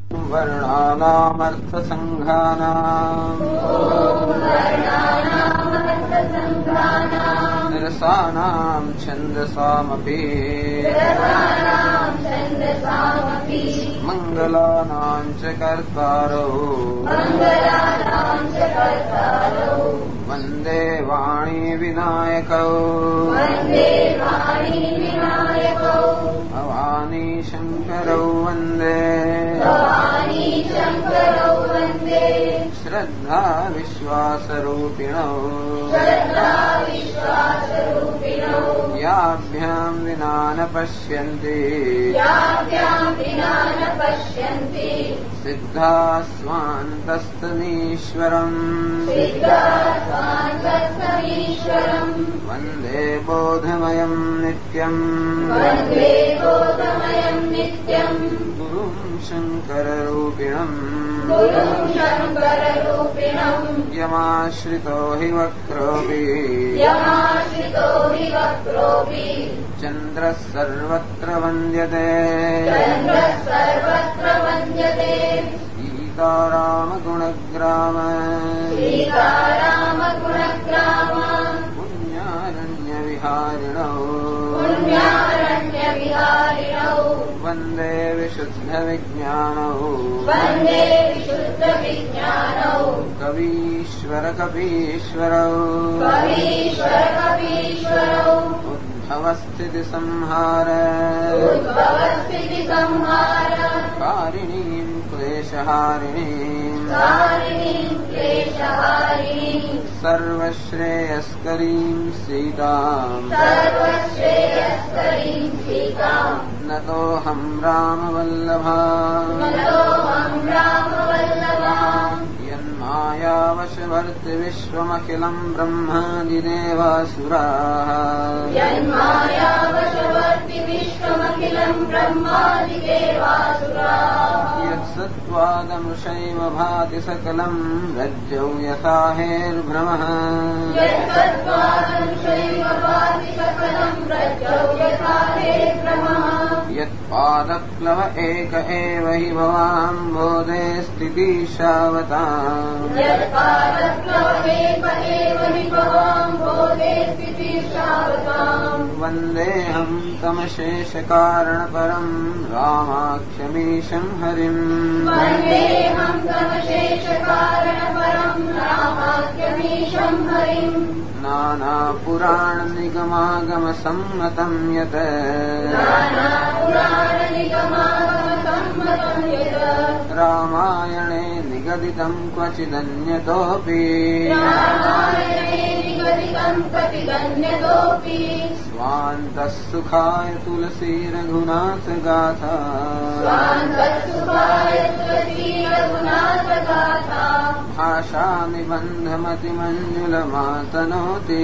वर्णानामर्थसङ्घानाम् रसानां छन्दसामपि मङ्गलानां च कर्तारौ वन्दे वाणी विनायकौ भवानी शङ्करौ वन्दे श्रद्धा विश्वासरूपिणौ याभ्यां विना न पश्यन्ति सिद्धा स्वान्तस्तमीश्वरम् वन्दे बोधमयं नित्यम् गुरुं शङ्कररूपिणम् यमाश्रितो हि वक्रोऽपि चन्द्रः सर्वत्र वन्द्यते सीतारामगुणग्राम पुण्यारण्यविहारिणौ वन्दे विशुद्धविज्ञानौ कवीश्वरकपीश्वरौ उद्भवस्थितिसंहार कारिणीं क्लेशहारिणीं सर्वश्रेयस्करीं सीताम् नतोऽहं रामवल्लभा यन्मायावशवर्ति विश्वमखिलं ब्रह्मादिदेवासुराः यत्सत्त्वादमृषैव भाति सकलं रज्जौ यथा हेर्भ्रमः यत्पादप्लव एक एव हि भवाम्भोधे स्थितिशावताम् वन्देऽहं तमशेषकारणपरं रामाख्यमीशं हरिम् नानापुराणनिगमागमसम्मतं यत् रामायणे निगदितं क्वचिदन्यतोऽपि स्वान्तः सुखाय तुलसी रघुनाथ गाथा भाषा निबन्धमतिमञ्जुलमातनोति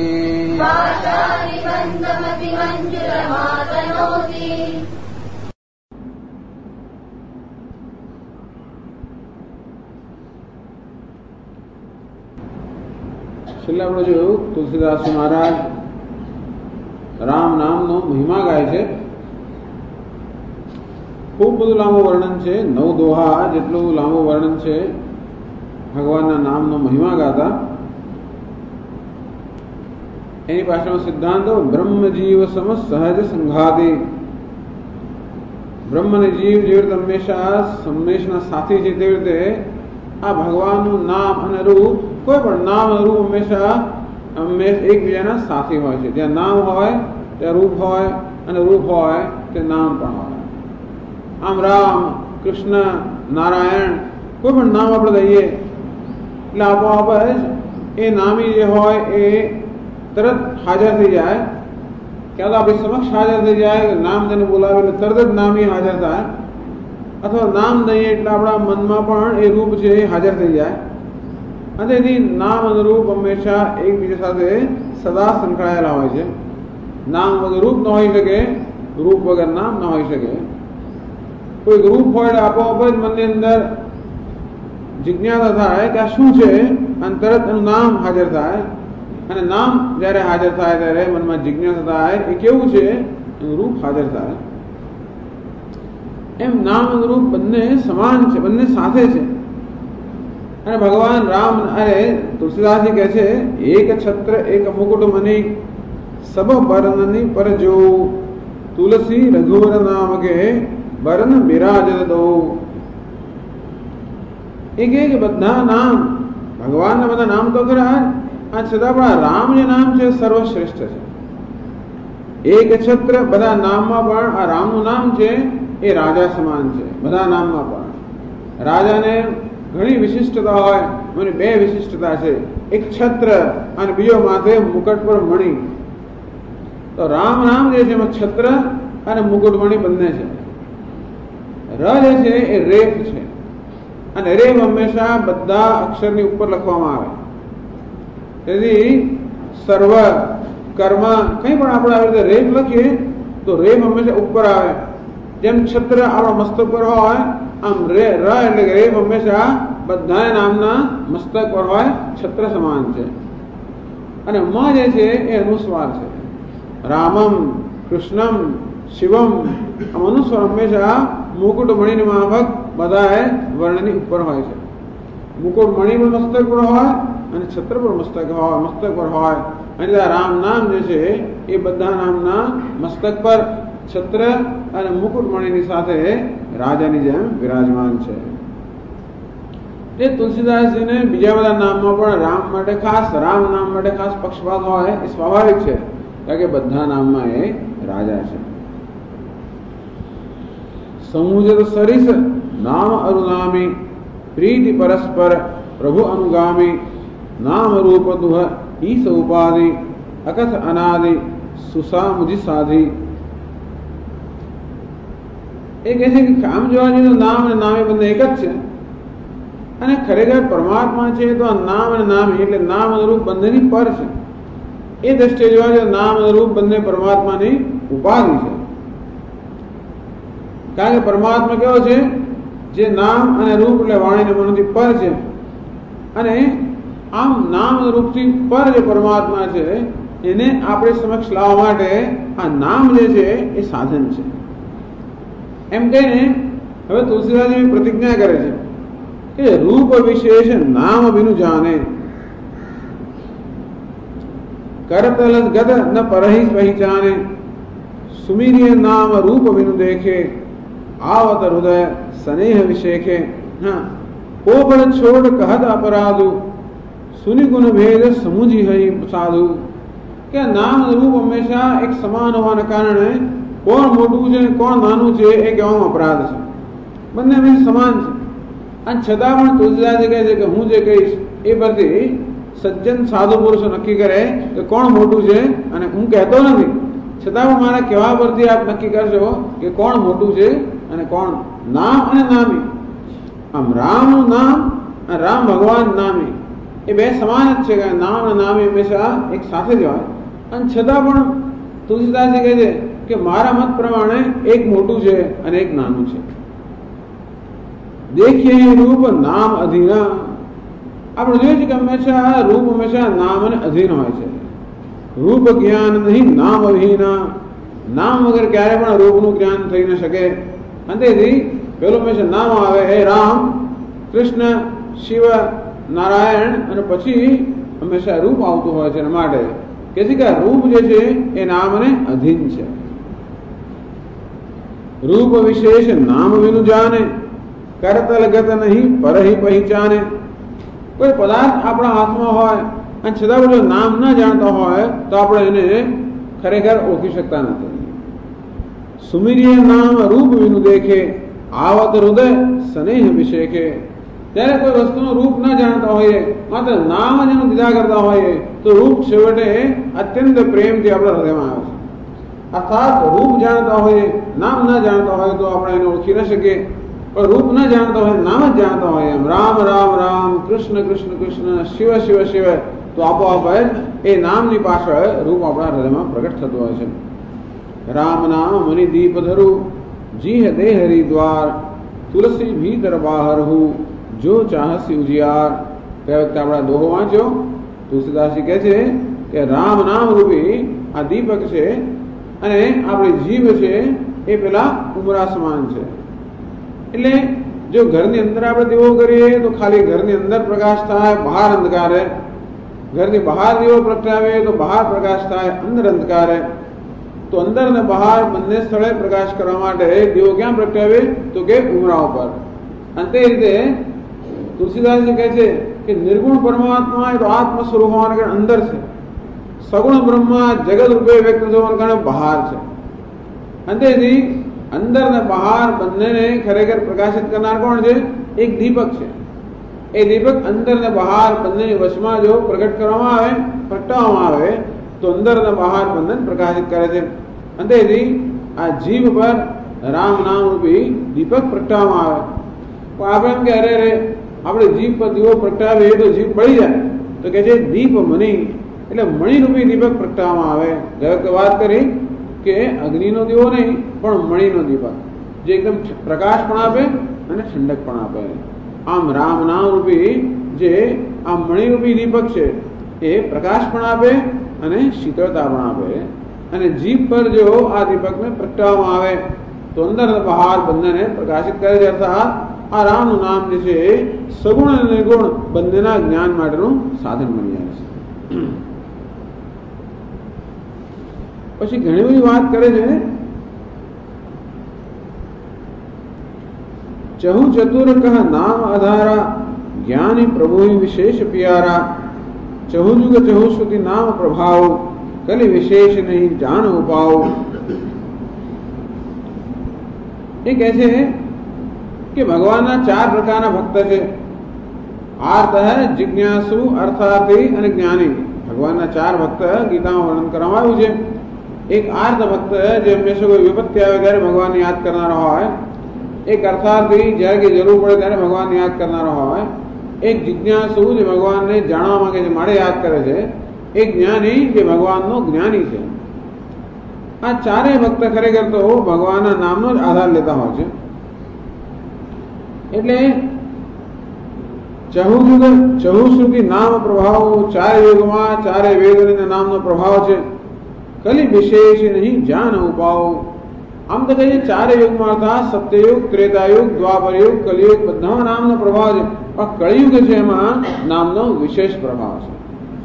છેલ્લે આપણે જોયું તુલસીદાસ મહારાજ રામ નામનો મહિમા ગાય છે. ખૂબ બધું લાંબુ વર્ણન છે, 9 દોહા જેટલું લાંબુ વર્ણન છે ભગવાનના નામનો મહિમા ગાતા. એની પાછળનો સિદ્ધાંત બ્રહ્મજીવ સમ સહજ સંઘાતે. બ્રહ્મ અને જીવ જેવી રીતે હંમેશના સાથી છે તેવી રીતે આ ભગવાનનું નામ અને રૂપ, કોઈ પણ નામ અને રૂપ હંમેશા એકબીજાના સાથી હોય છે. જ્યાં નામ હોય ત્યાં રૂપ હોય, અને રૂપ હોય તે નામ પણ હોય. આમ રામ, કૃષ્ણ, નારાયણ કોઈ પણ નામ આપણે દઈએ એટલે આપોઆપ જ એ નામી જે હોય એ તરત હાજર થઈ જાય. ક્યાં તો આપણી સમક્ષ હાજર થઈ જાય, નામ તેને બોલાવે એટલે તરત જ નામી હાજર થાય, અથવા નામ દઈએ એટલે આપણા મનમાં પણ એ રૂપ છે એ હાજર થઈ જાય. અને એની નામ અને રૂપ હંમેશા એકબીજા સાથે સદા સંકળાયેલા હોય છે. નામ વગર રૂપ ન હોઈ શકે, રૂપ વગર નામ ન હોઈ શકે. કોઈક રૂપ હોય એટલે આપોઆપ જ મનની અંદર જિજ્ઞાસા થાય કે આ શું છે, અને તરત એનું નામ હાજર થાય. અને નામ જ્યારે હાજર થાય ત્યારે મનમાં જિજ્ઞાસા થાય એ કેવું છે, એનું રૂપ હાજર થાય. એમ નામ રૂપ બંને સમાન છે, બંને સાથે છે. અને ભગવાન રામ અરે તુલસીદાસજી કહે છે એક છત્ર એક મુકુટ મની સબ બરનની પર જો તુલસી રઘુવર નામ કે બરન બિરાજ દો. એ કહે કે બધા નામ ભગવાનના બધા નામ તો ખરા, આ છતાં પણ રામ જે નામ છે સર્વશ્રેષ્ઠ છે. એક છત્ર બધા નામમાં પણ આ રામનું નામ છે એ રાજા સમાન છે. બધા નામમાં પણ રાજાને ઘણી વિશિષ્ટતા હોય, મને બે વિશિષ્ટતા છે, એક છત્ર અને બીજો માથે મુકટ પર મણી. તો રામ નામ જે છે એમાં છત્ર અને મુકુટ મણી બંને છે. ર જે છે એ રેફ છે અને રેફ હંમેશા બધા અક્ષરની ઉપર લખવામાં આવે. તેથી સર્વ કર્મ કંઈ પણ આપણે આવી રીતે રેફ લખીએ તો રેફ હંમેશા ઉપર આવે. જેમ છત્ર આપણા મસ્તક પર હોય આમ ર એટલે કે રેફ હંમેશા બધા નામના મસ્તક પર હોય, છત્ર સમાન છે. અને મ જે છે એ અનુસ્વાર છે. રામમ, કૃષ્ણમ, શિવમ આમ અનુસ્વાર હંમેશા મુકુટ મણીની માફક બધા વર્ણની ઉપર હોય છે. મુકુટ મણી પણ મસ્તક પર હોય અને છત્ર પર મસ્તક પર હોય. અને રામ નામ જે છે એ બધા નામના મસ્તક પર છત્ર અને મુકુટ મણીની સાથે રાજાની જેમ વિરાજમાન છે. એ તુલસીદાસજીને બીજા બધા નામમાં પણ રામ માટે ખાસ, રામ નામ માટે ખાસ પક્ષપાત હોય એ સ્વાભાવિક છે, કારણ કે બધા નામમાં એ રાજા છે. સમુજત સરિસ નામ અરુનામી પ્રીતિ પરસ્પર પ્રભુ અનુગામી નામ રૂપ દુહ ઈસ ઉપાધિ અકથ અનાદિ સુસામુજી સાધી. એ કહે છે કે કામ જોવા જઈએ તો નામ અને નામે બંને એક જ છે. અને ખરેખર પરમાત્મા છે તો આ નામ અને નામી એટલે નામ અને રૂપ બંનેની પર છે. એ દ્રષ્ટિએ જોવા જઈએ નામ અને રૂપ બંને પરમાત્માની ઉપાધિ છે. કારણ કે પરમાત્મા કેવો છે, જે નામ અને રૂપ એટલે વાણી અને મનથી પર છે. અને આમ નામ અને રૂપથી પર જે પરમાત્મા છે એને આપણે સમક્ષ લાવવા માટે આ નામ જે છે એ સાધન છે. એમ કહીને હવે તુલસીદાસજી પ્રતિજ્ઞા કરે છે કે રૂપ વિશેષ નામ બિનુ જાને કરતલ ગદ ન પરહિ પહેચાને સુમીરિય નામ રૂપ બિનુ દેખે आवत हृदय स्नेह विशेखे. हाँ ओपड़ छोड़ कहत अपराधु सुनि गुण भेद समुझी है साधु. કે નામ રૂપ હંમેશા એક સમાન હોવાના કારણે કોણ મોટું છે કોણ નાનું છે એ કહેવામાં અપરાધ છે. બંને હંમેશા સમાન છે. અને છતાં પણ તુલસીદાસજી કહે છે કે હું જે કહીશ એ પરથી સજ્જન સાધુ પુરુષો નક્કી કરે કે કોણ મોટું છે, અને હું કહેતો નથી છતાં પણ મારા કહેવા પરથી આપ નક્કી કરશો કે કોણ મોટું છે અને કોણ. નામ અને નામી, આમ રામનું નામ અને રામ ભગવાન નામી એ બે સમાન જ છે. નામ અને નામી હંમેશા એક સાથે જ હોય. અને છતાં પણ તુલસીદાસજી કહે છે કે મારા મત પ્રમાણે એક મોટું છે અને એક નાનું છે. દેખીએ રૂપ નામ અધીના. આપણે જોઈએ છીએ કે હંમેશા રૂપ હંમેશા નામ અને અધીન હોય છે. રૂપ જ્ઞાન નહીં નામ અધીના. નામ વગર ક્યારે પણ રૂપનું જ્ઞાન થઈ ન શકે. અંતેથી પેલું હંમેશા નામ આવે હે રામ, કૃષ્ણ, શિવ, નારાયણ અને પછી હંમેશા રૂપ આવતું હોય છે. એના માટે કે છે કે રૂપ જે છે એ નામને અધીન છે. રૂપ વિશેષ નામ વિનુ જાને કરતલ ગત નહીં પરહિ પહેચાને. કોઈ પદાર્થ આપણા હાથમાં હોય અને છતાં જો નામ ના જાણતા હોય તો આપણે એને ખરેખર ઓળખી શકતા નથી. સુમીરિય નામ રૂપ વિનુ દેખે આવત હૃદય સ્નેહ વિશેખે. ત્યારે કોઈ વસ્તુનું રૂપ ના જાણતા હોઈએ, માત્ર નામ જ એનું દીધા કરતા હોઈએ તો રૂપ છેવટે અત્યંત પ્રેમથી આપણા હૃદયમાં આવે છે. અર્થાત રૂપ જાણતા હોઈએ, નામ ના જાણતા હોય તો આપણે એને ઓળખી ન શકીએ. પણ રૂપ ના જાણતા હોય, નામ જ જાણતા હોય, એમ રામ રામ રામ, કૃષ્ણ કૃષ્ણ કૃષ્ણ, શિવ શિવ શિવ, તો આપોઆપ એ નામની પાછળ રૂપ આપણા હૃદયમાં પ્રગટ થતું હોય છે. રામ નામ મની દીપ ધરું જી દેહ હરિદ્વાર તુલસી ભીતર બહાર હું જો ચાહસી ઉજિયાર. તે વખતે આપણા દોહો વાંચ્યો. તુલસીદાસજી કહે છે કે રામ નામ રૂપી આ દીપક છે અને આપણી જીભ છે એ પેલા ઉમરા સમાન છે. એટલે જો ઘરની અંદર આપણે દીવો કરીએ તો ખાલી ઘરની અંદર પ્રકાશ થાય, બહાર અંધકાર રહે. ઘરની બહાર દીવો પ્રગટાવે તો બહાર પ્રકાશ થાય, અંદર અંધકાર રહે. તો અંદર અને બહાર બંને સ્થળે પ્રકાશ કરવા માટે દીવો ક્યાં પ્રગટાવે તો કે ઉમરા ઉપર. અને તે રીતે તુલસીદાસજી કહે છે કે નિર્ગુણ પરમાત્મા એ તો આત્મ સ્વરૂપ હોવાને કારણે અંદર છે, સગુણ બ્રહ્મા જગત રૂપે વ્યક્ત થવાને કારણે બહાર છે. અને તેથી અંદર ને બહાર બંનેને ખરેખર પ્રકાશિત કરનાર કોણ છે? એક દીપક છે. એ દીપક અંદર ને બહાર બંનેની વશમાં જો પ્રગટ કરવામાં આવે, પ્રગટાવવામાં આવે તો અંદર ને બહાર બંને પ્રકાશિત કરે છે. અને તેથી આ જીભ પર રામ નામ રૂપી દીપક પ્રગટાવવામાં આવે. પણ આપણે એમ કે અરે રે આપણે જીભ પર દીવો પ્રગટાવીએ તો જીભ બળી જાય, તો કે છે દીપ મણી, એટલે મણીરૂપી દીપક પ્રગટાવવામાં આવે. ગઈ વાત કરી કે અગ્નિનો દીવો નહીં પણ મણીનો દીપક, જે એકદમ પ્રકાશ પણ આપે અને ઠંડક પણ આપે. આમ રામ નામ રૂપી જે આ મણીરૂપી દીપક છે એ પ્રકાશ પણ આપે અને શીતળતા પણ આપે. અને જીભ પર જો આ દીપકને પ્રગટાવવામાં આવે તો અંદર અને બહાર બંનેને પ્રકાશિત કરે છે. અર્થાત આ રામનું નામ જે છે સગુણ અને નિર્ગુણ બંનેના જ્ઞાન માટેનું સાધન બની જાય છે. પછી ઘણી બધી વાત કરે છે. ચહુ ચતુર કહ નામ આધારા, જ્ઞાની પ્રભુ વિશેષ પ્યારા. ચહુ યુગ ચહુ શ્રુતિ નામ પ્રભાવ, કલી વિશેષ નહીં જાન ઉપાવ. એ કહે છે કે ભગવાનના 4 પ્રકારના ભક્ત છે. આર્ત, જિજ્ઞાસુ, અર્થાર્થી અને જ્ઞાની. ભગવાનના 4 ભક્ત ગીતામાં વર્ણન કરવામાં આવ્યું છે. એક આર્ત ભક્ત જે હંમેશા કોઈ વિપત્તિ આવે ત્યારે ભગવાનને યાદ કરનારો હોય. એક અર્થાર્થી જ્યારે કે જરૂર પડે ત્યારે ભગવાનને યાદ કરનારો હોય. એક જિજ્ઞાસુ જે ભગવાનને જાણવા માંગે છે માટે યાદ કરે છે. એક જ્ઞાની જે ભગવાનનો જ્ઞાની છે. આ 4 ભક્ત ખરેખર તો ભગવાનના નામનો જ આધાર લેતા હોય છે. એટલે ચહુ શ્રુતિ નામ પ્રભાવ, 4 યુગમાં 4 વેદોના નામનો પ્રભાવ છે. કલી વિશેષ નહીં જાન ઉપાવ. આમ તો કહીએ 4 યુગમાં અર્થાત સત્યયુગ, ત્રેતાયુગ, દ્વાપરયુગ, કલિયુગ બધામાં નામનો પ્રભાવ છે. પણ કળિયુગ છે એમાં નામનો વિશેષ પ્રભાવ છે.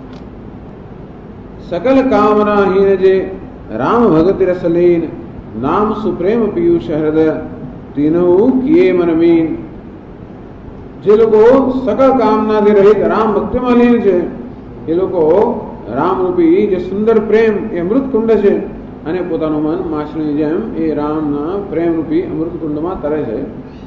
સકલ કામનાહીન જે રામ ભગતિ રસલીન, નામ સુપ્રેમ પિયુષ હૃદય, તીનું કિયે મન મીન. જે લોકો સકલ કામનાથી રહિત રામ ભક્તિમાં લીન છે એ લોકો રામરૂપી જે સુંદર પ્રેમ એ અમૃત કુંડ છે અને પોતાનું મન માછલીની જેમ એ રામના પ્રેમરૂપી અમૃત કુંડમાં તરે છે.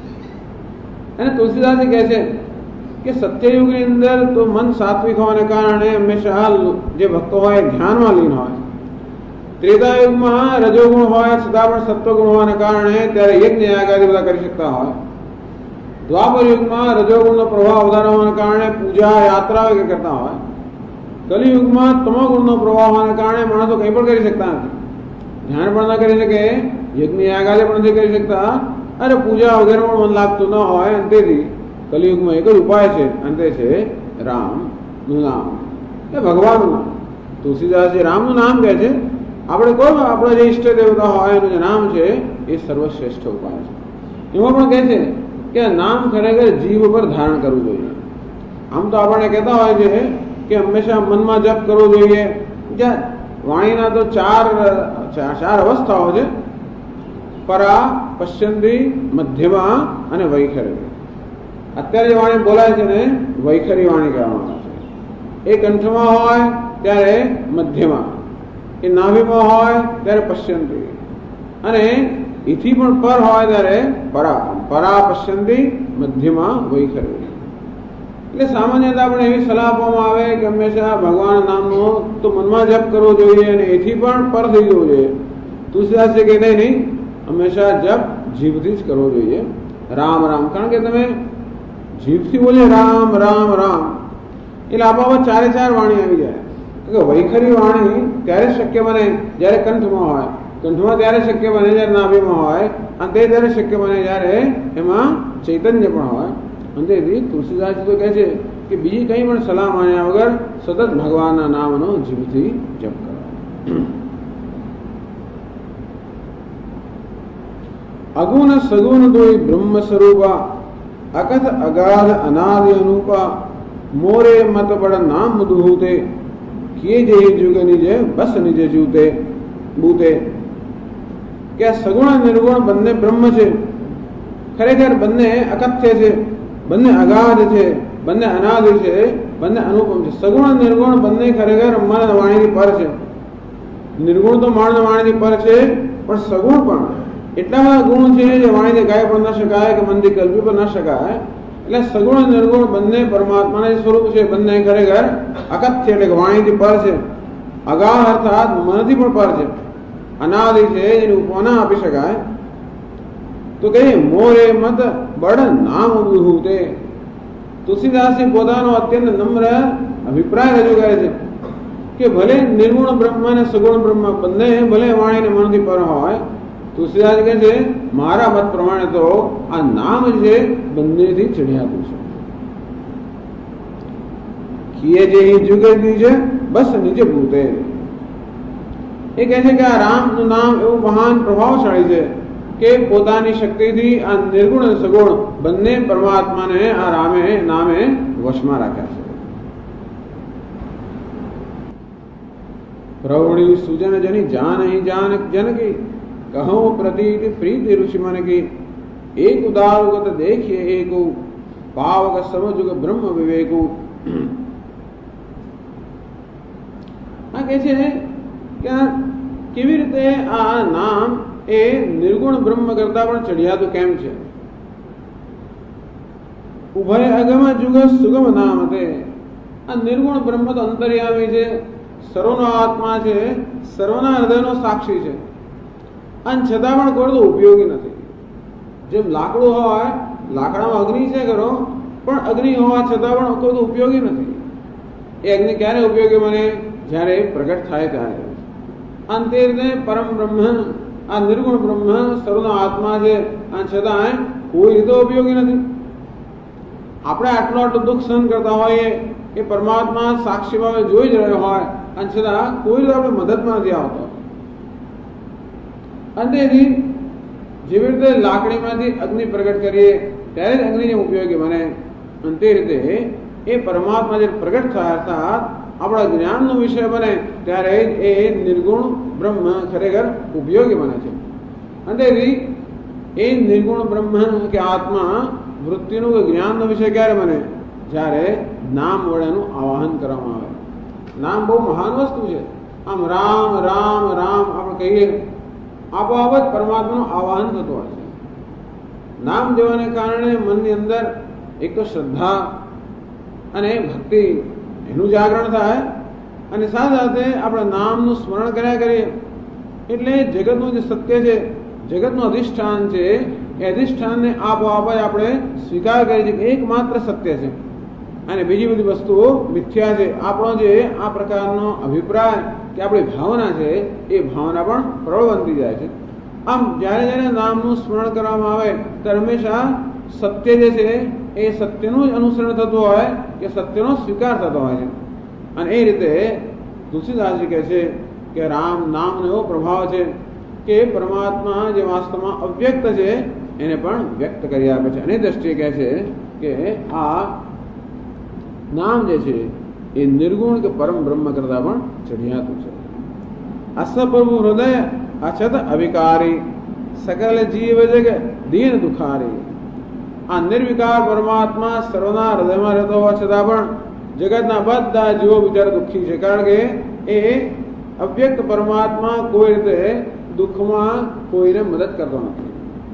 અને તુલસીદાસ કહે છે કે સત્યયુગની અંદર તો મન સાત્વિક હોવાને કારણે હંમેશા જે ભક્તો હોય ધ્યાનમાં લીન હોય. ત્રેતાયુગમાં રજોગુણ હોય છતાં પણ સત્વગુણ હોવાને કારણે ત્યારે યજ્ઞ યાગાદિ બધા કરી શકતા હોય. દ્વાપર યુગમાં રજોગુણનો પ્રભાવ વધારે હોવાને કારણે પૂજા યાત્રા કરતા હોય. કલિયુગમાં તમોગુણનો પ્રભાવ હોવાને કારણે માણસો કંઈ પણ કરી શકતા નથી. ધ્યાન પણ ના કરી શકે, યજ્ઞ યાગાદિ પણ નથી કરી શકતા, અને પૂજા વગેરે પણ મન લાગતું ન હોય. અને તેથી કલિયુગમાં એક જ ઉપાય છે અને તે છે રામનું નામ, એ ભગવાનનું નામ. તુલસીદાસજી રામનું નામ કહે છે. આપણે કોઈ આપણા જે ઈષ્ટ દેવતા હોય એનું જે નામ છે એ સર્વશ્રેષ્ઠ ઉપાય છે. એમાં પણ કહે છે કે નામ ખરેખર જીવ પર ધારણ કરવું જોઈએ. આમ તો આપણને કહેતા હોય છે કે હંમેશા મનમાં જપ કરવો જોઈએ. વાણીના તો ચાર અવસ્થાઓ છે: પરા, પશ્ચંદી, મધ્યમા અને વૈખરી. અત્યારે જે વાણી બોલાય છે ને વૈખરી વાણી કહેવામાં આવે છે. એ કંઠમાં હોય ત્યારે મધ્યમા, એ નાભીમાં હોય ત્યારે પશ્ચંદી, અને એથી પણ પર હોય ત્યારે પરા, પશ્ચંદી, મધ્યમા, વૈખરી. એટલે સામાન્યતા આપણે એવી સલાહ આપવામાં આવે કે હંમેશા ભગવાન નામનો તો મનમાં જપ કરવો જોઈએ અને એથી પણ પર થઈ જવું જોઈએ. તુલસીદાસ જે કહેતા નહીં, હંમેશા જપ જીભથી જ કરવો જોઈએ. રામ રામ, કારણ કે તમે જીભથી બોલે રામ રામ રામ એટલે આપોઆપ 4 વાણી આવી જાય. વૈખરી વાણી ત્યારે શક્ય બને જ્યારે કંઠમાં હોય, કંઠમાં ત્યારે શક્ય બને જ્યારે નાભીમાં હોય, અને તે ત્યારે શક્ય બને જ્યારે એમાં ચૈતન્ય પણ હોય. અને તેથી તુલસીદાસ તો કહે છે કે બીજી કંઈ પણ સલાહ માન્યા વગર સતત ભગવાનના નામનો જીભથી જપ કરો. अगुण सगुण दोई ब्रह्म स्वरूपा अकथ अगाध अनादि अनूपा मोरे मत बड़ नाम दुहूते किए जे जुग निजे बस निजे जूते बूते કે સગુણ નિર્ગુણ બંને બ્રહ્મ છે, ખરેખર બંને અકથ્ય છે, બંને અગાધ છે, બંને અનાદિ છે, બંને અનુપમ છે. સગુણ નિર્ગુણ બંને ખરેખર મન વાણીથી પર છે. નિર્ગુણ તો મન વાણીથી પર છે, પણ સગુણ પણ એટલા બધા ગુણ છે જે વાણીથી ગાય પણ ન શકાય કે મનથી કલ્પી પણ ન શકાય. એટલે સગુણ નિર્ગુણ બંને પરમાત્માના સ્વરૂપ છે. બંને ખરેખર અકથ્ય એટલે કે વાણીથી પર છે. અગાધ અર્થાત મનથી પણ પર છે. અનાદિ છે, જેની ઉપમા આપી શકાય. તો કહીએ મોરે મત બળ નામ વિહૂતે. તુલસીદાસજી પોતાનો અત્યંત નમ્ર અભિપ્રાય રજૂ કરે છે કે ભલે નિર્ગુણ બ્રહ્મ અને સગુણ બ્રહ્મ બંને ભલે વાણી ને મનથી પર હોય, તુલસીદાસ કહે છે મારા મત પ્રમાણે તો આ નામ છે બંનેથી ચડિયાતું છે. કિએ જે જુગ નીજે બસ નીચે ભૂતે. એ કહે છે કે આ રામનું નામ એવું મહાન પ્રભાવશાળી છે કે પોતાની શક્તિથી આ નિર્ગુણ અને સગુણ બંને પરમાત્માને આ રામે નામે વશમાં રાખ્યા છે. પ્રવણી સુજન જની જાન હી જાન જનકી કહો પ્રતીત પ્રીતિ ઋષિ મન કી એક ઉદારગત દેખીએ એકુ પાવક સમજુગ બ્રહ્મ વિવેકુ. આ કહે છે કે કેવી રીતે આ નામ એ નિર્ગુણ બ્રહ્મ કરતા પણ ચડિયાતું કેમ છે. ઉભય અગમ જુગ સુગમ નામ તે. આ નિર્ગુણ બ્રહ્મ તો અંતર્યામી છે, સર્વનો આત્મા છે, સર્વના હૃદયનો સાક્ષી છે, અને છતાં પણ કોઈ તો ઉપયોગી નથી. જેમ લાકડું હોય, લાકડામાં અગ્નિ છે ખરો, પણ અગ્નિ હોવા છતાં પણ કોઈ તો ઉપયોગી નથી. એ અગ્નિ ક્યારે ઉપયોગી બને? જ્યારે પ્રગટ થાય ત્યારે. અંતે રીતે પરમ બ્રહ્મ આ નિર્ગુણ બ્રહ્મ સર્વનો આત્મા છે, અને છતાં કોઈ રીતે ઉપયોગી નથી. આપણે આટલું આટલું દુઃખ સહન કરતા હોઈએ, એ પરમાત્મા સાક્ષી ભાવે જોઈ જ રહ્યો હોય, અને છતાં કોઈ રીતે આપણે મદદમાં નથી આવતો. અંતેથી જેવી રીતે લાકડીમાંથી અગ્નિ પ્રગટ કરીએ ત્યારે જ અગ્નિ જેમ ઉપયોગી બને, અને તે રીતે એ પરમાત્મા જે પ્રગટ થાય અર્થાત આપણા જ્ઞાનનો વિષય બને ત્યારે એ નિર્ગુણ બ્રહ્મ ખરેખર ઉપયોગી બને છે. અંતેથી એ નિર્ગુણ બ્રહ્મ કે આત્મા વૃત્તિનું કે જ્ઞાનનો વિષય ક્યારે બને? જ્યારે નામ વડેનું આવાહન કરવામાં આવે. નામ બહુ મહાન વસ્તુ છે. આમ રામ રામ રામ આપણે કહીએ આપોઆપ જ પરમાત્માનું આવાહન થતું હોય છે. નામ દેવાને કારણે મનની અંદર એક તો શ્રદ્ધા અને ભક્તિ એનું જાગરણ થાય, અને સાથે સાથે આપણે નામનું સ્મરણ કર્યા કરીએ એટલે જગતનું જે સત્ય છે, જગતનું અધિષ્ઠાન છે, એ અધિષ્ઠાનને આપોઆપ જ આપણે સ્વીકાર કરીએ છીએ કે એકમાત્ર સત્ય છે અને બીજી બધી વસ્તુઓ મિથ્યા છે. આપણો જે આ પ્રકારનો અભિપ્રાય કે આપણી ભાવના છે એ ભાવના પણ પ્રબળ બનતી જાય છે. આમ જ્યારે જ્યારે નામનું સ્મરણ કરવામાં આવે ત્યારે હંમેશા સત્ય જે છે એ સત્યનું જ અનુસરણ થતું હોય કે સત્યનો સ્વીકાર થતો હોય છે. અને એ રીતે તુલસીદાસજી કહે છે કે રામ નામનો એવો પ્રભાવ છે કે પરમાત્મા જે વાસ્તવમાં અવ્યક્ત છે એને પણ વ્યક્ત કરી આપે છે. અને દ્રષ્ટિએ કહે છે કે આ નામ જે છે એ નિર્ગુણ કે પરમ બ્રહ્મ કરતા પણ ચડિયાતું છે. અસપ્રભુ હૃદય અછત અવિકારી સકલ જીવ જગ દીન દુખારી. આ નિર્વિકાર પરમાત્મા સર્વના હૃદયમાં રહેતો હોવા છતાં પણ જગતના બધા જીવો બિચારા દુઃખી છે, કારણ કે એ અવ્યક્ત પરમાત્મા કોઈ રીતે દુઃખમાં કોઈને મદદ કરતો નથી.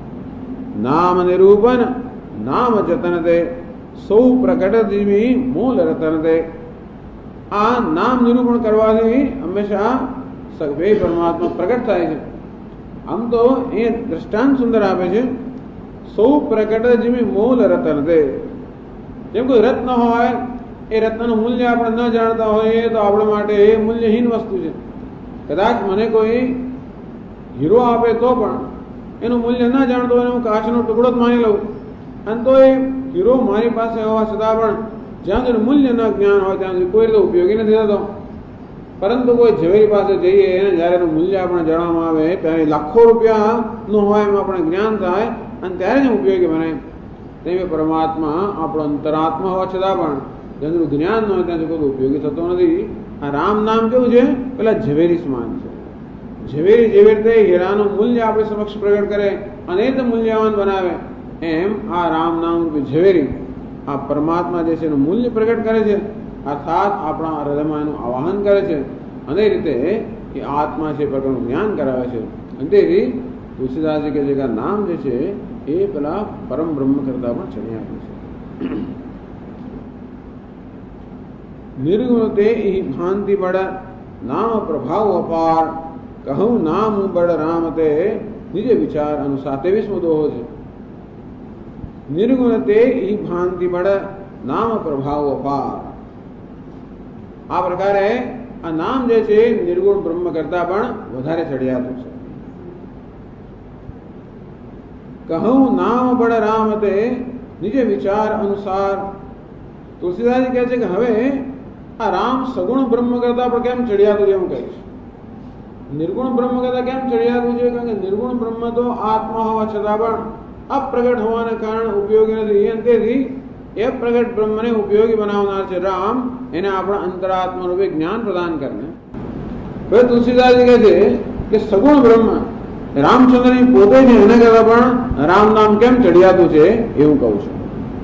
નામ નિરૂપન નામ જતન દે સૌ પ્રકટ જીવી મૂળ રતન દે. આ નામ નિરૂપણ કરવાથી હંમેશા સગવે પરમાત્મા પ્રગટ થાય છે. આમ તો એ દ્રષ્ટાંત સુંદર આપે છે. સૌ પ્રકટ જીવી મૂળ રતન દે. જેમ કોઈ રત્ન હોય, એ રત્નનું મૂલ્ય આપણે ન જાણતા હોઈએ તો આપણા માટે એ મૂલ્યહીન વસ્તુ છે. કદાચ મને કોઈ હીરો આપે તો પણ એનું મૂલ્ય ન જાણતો હોય, હું કાચનો ટુકડો જ માની લઉં, અને તો એ હીરો મારી પાસે હોવા છતાં પણ જ્યાં સુધી મૂલ્ય ન જ્ઞાન હોય ત્યાં સુધી કોઈ રીતે ઉપયોગી નથી થતો. પરંતુ કોઈ ઝવેરી પાસે જઈએ અને જ્યારે એનું મૂલ્ય આપણે જાણવામાં આવે ત્યારે લાખો રૂપિયાનું હોય એમાં આપણે જ્ઞાન થાય અને ત્યારે જ ઉપયોગી બને. તેવી પરમાત્મા આપણો અંતરાત્મા હોવા છતાં પણ જેનું જ્ઞાન ન હોય ત્યાં સુધી ઉપયોગી થતો નથી. આ રામ નામ કેવું છે? પેલા ઝવેરી સમાન છે. ઝવેરી જેવી રીતે હીરાનું મૂલ્ય આપણી સમક્ષ પ્રગટ કરે અને એ મૂલ્યવાન બનાવે, એમ આ રામ નામ રૂપી ઝવેરી આ પરમાત્મા જે છે એનું મૂલ્ય પ્રગટ કરે છે, અર્થાત આપણા હૃદયમાં એનું આવાહન કરે છે અને એ રીતે એ આત્મા છે પ્રકારનું જ્ઞાન કરાવે છે. અને તેથી તુલસીદાસજી કે જે નામ જે છે એ પેલા પરમ બ્રહ્મ કરતા પણ ચડી આપ્યું છે. નિર્ગુણ તે ભાંતિ બળ નામ પ્રભાવ અપાર, કહું નામ બળ રામ તે નિજ વિચાર અનુસાર. 23મો દોહો છે. નિર્ગુણ તે ભાંતિ બળ નામ પ્રભાવ અપાર. આ પ્રકારે આ નામ જે છે નિર્ગુણ બ્રહ્મ કરતા પણ વધારે ચડિયાતું છે. કહું નામ બળ રામ તે નિજ વિચાર અનુસાર. તુલસીદાસજી કહે છે કે હવે આ રામ સગુણ બ્રહ્મ કરતા પણ કેમ ચડિયાતું છે એવું કહીશ. નિર્ગુણ બ્રહ્મ કરતા કેમ ચડિયાતું છે? કારણ કે નિર્ગુણ બ્રહ્મ તો આત્મા હોવા છતાં પણ અપ્રગટ હોવાને કારણે ઉપયોગી નથી. અને તેથી એ પ્રગટ બ્રહ્મને ઉપયોગી બનાવનાર છે રામ, એને આપણા અંતરાત્મા રૂપે જ્ઞાન પ્રદાન કરને. હવે તુલસીદાસજી કહે છે કે સગુણ બ્રહ્મ રામચંદ્રની પોતે છે એને કરતા પણ રામ નામ કેમ ચડિયાતું છે એવું કહું છું.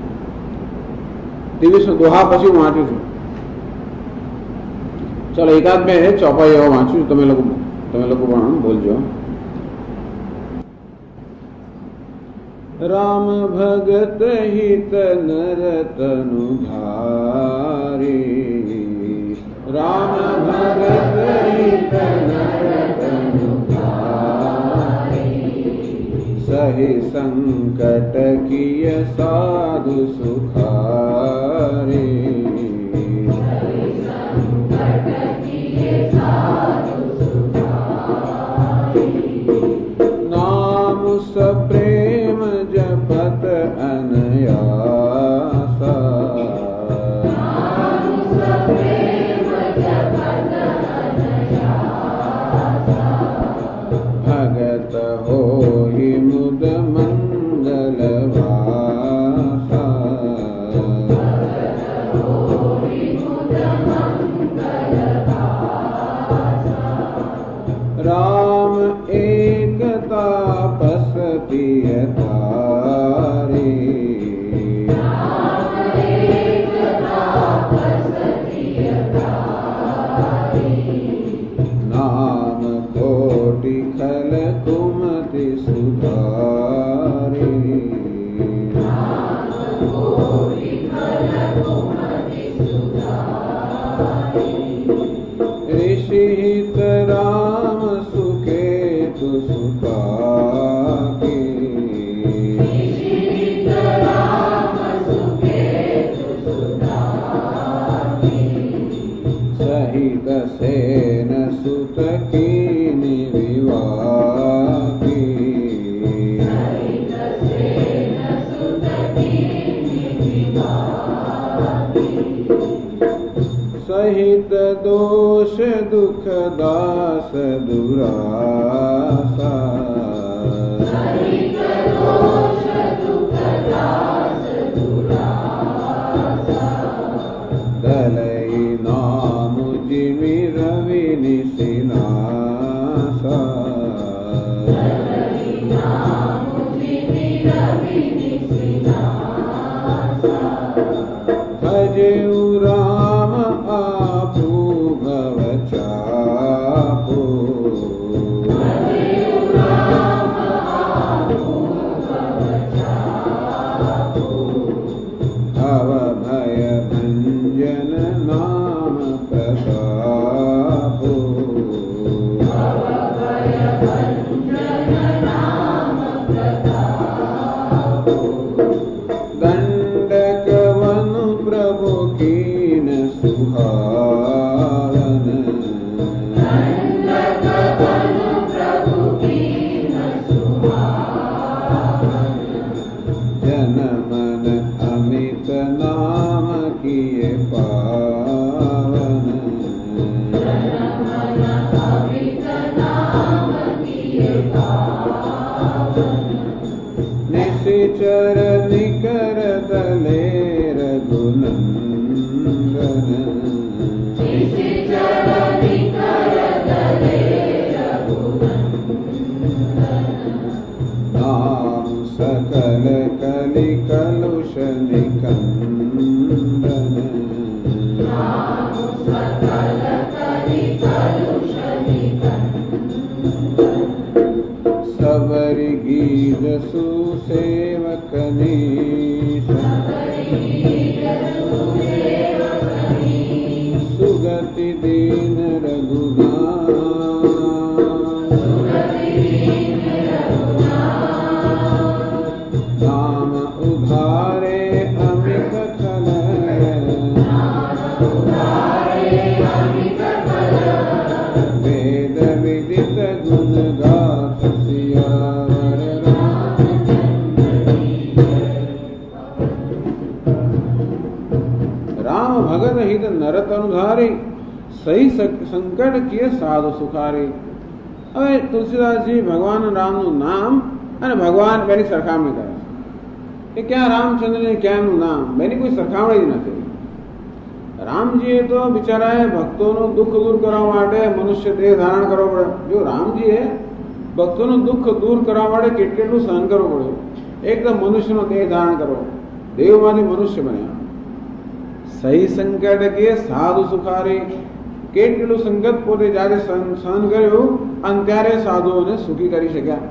23નો દોહા પછી હું વાંચું છું. ચાલો એકાદ બે ચોપાઈ એવા વાંચું છું, તમે લોકો પણ બોલજો. રામ ભગત હિત નરતનુ ધારી, રામ ભગત હિત નરતનુ ધારી, સહી સંકટ કિય સાધુ સુખારી, નામ સપ્રેમ જપત અનયાસા, ભગત હોઈ મુદ મંગલ વાસા, રામ એક તાપસતી તારી, નામ કોટિ ખલ કુમતિ સુધારી, ऋषि हित राम सुकेतु सुताकी, सहित सेन सुत कीनि विवाकी, सहित दोष दुख दास दुरासा, दलई नाम जिमि रवि निसिनासा, भजेउ राम आपू भव चापू, भव भय भंजन नाम प्रतापू, दंडक वनु प्रभु कीन निकंदन सबरी गीत सुसेवकनी सुगति दीन रघुनाथ नाम उधारे अमित खल वेद विदित गुण गाथ सियावर राम भगत हित नरत अनुधारी सही संकट किए साधु सुखारी। હવે તુલસીદાસજી ભગવાન રામનું નામ અને ભગવાન બેની સરખામણી કરે કે ક્યાં રામચંદ્રની ક્યાંનું નામ બેની કોઈ સરખામણી જ નથી. રામજીએ તો બિચારાએ ભક્તોનું દુઃખ દૂર કરવા માટે મનુષ્ય દેહ ધારણ કરવો પડે. જો રામજીએ ભક્તોનું દુઃખ દૂર કરવા માટે કેટલું સહન કરવું પડ્યું. એકદમ મનુષ્યનો દેહ ધારણ કરવો, દેવમાંથી મનુષ્ય બન્યા. સહી સંકટ કે સાધુ સુખારી, કેટલું સંકટ પોતે જ્યારે સહન કર્યું અને ત્યારે સાધુઓને સુખી કરી શક્યા.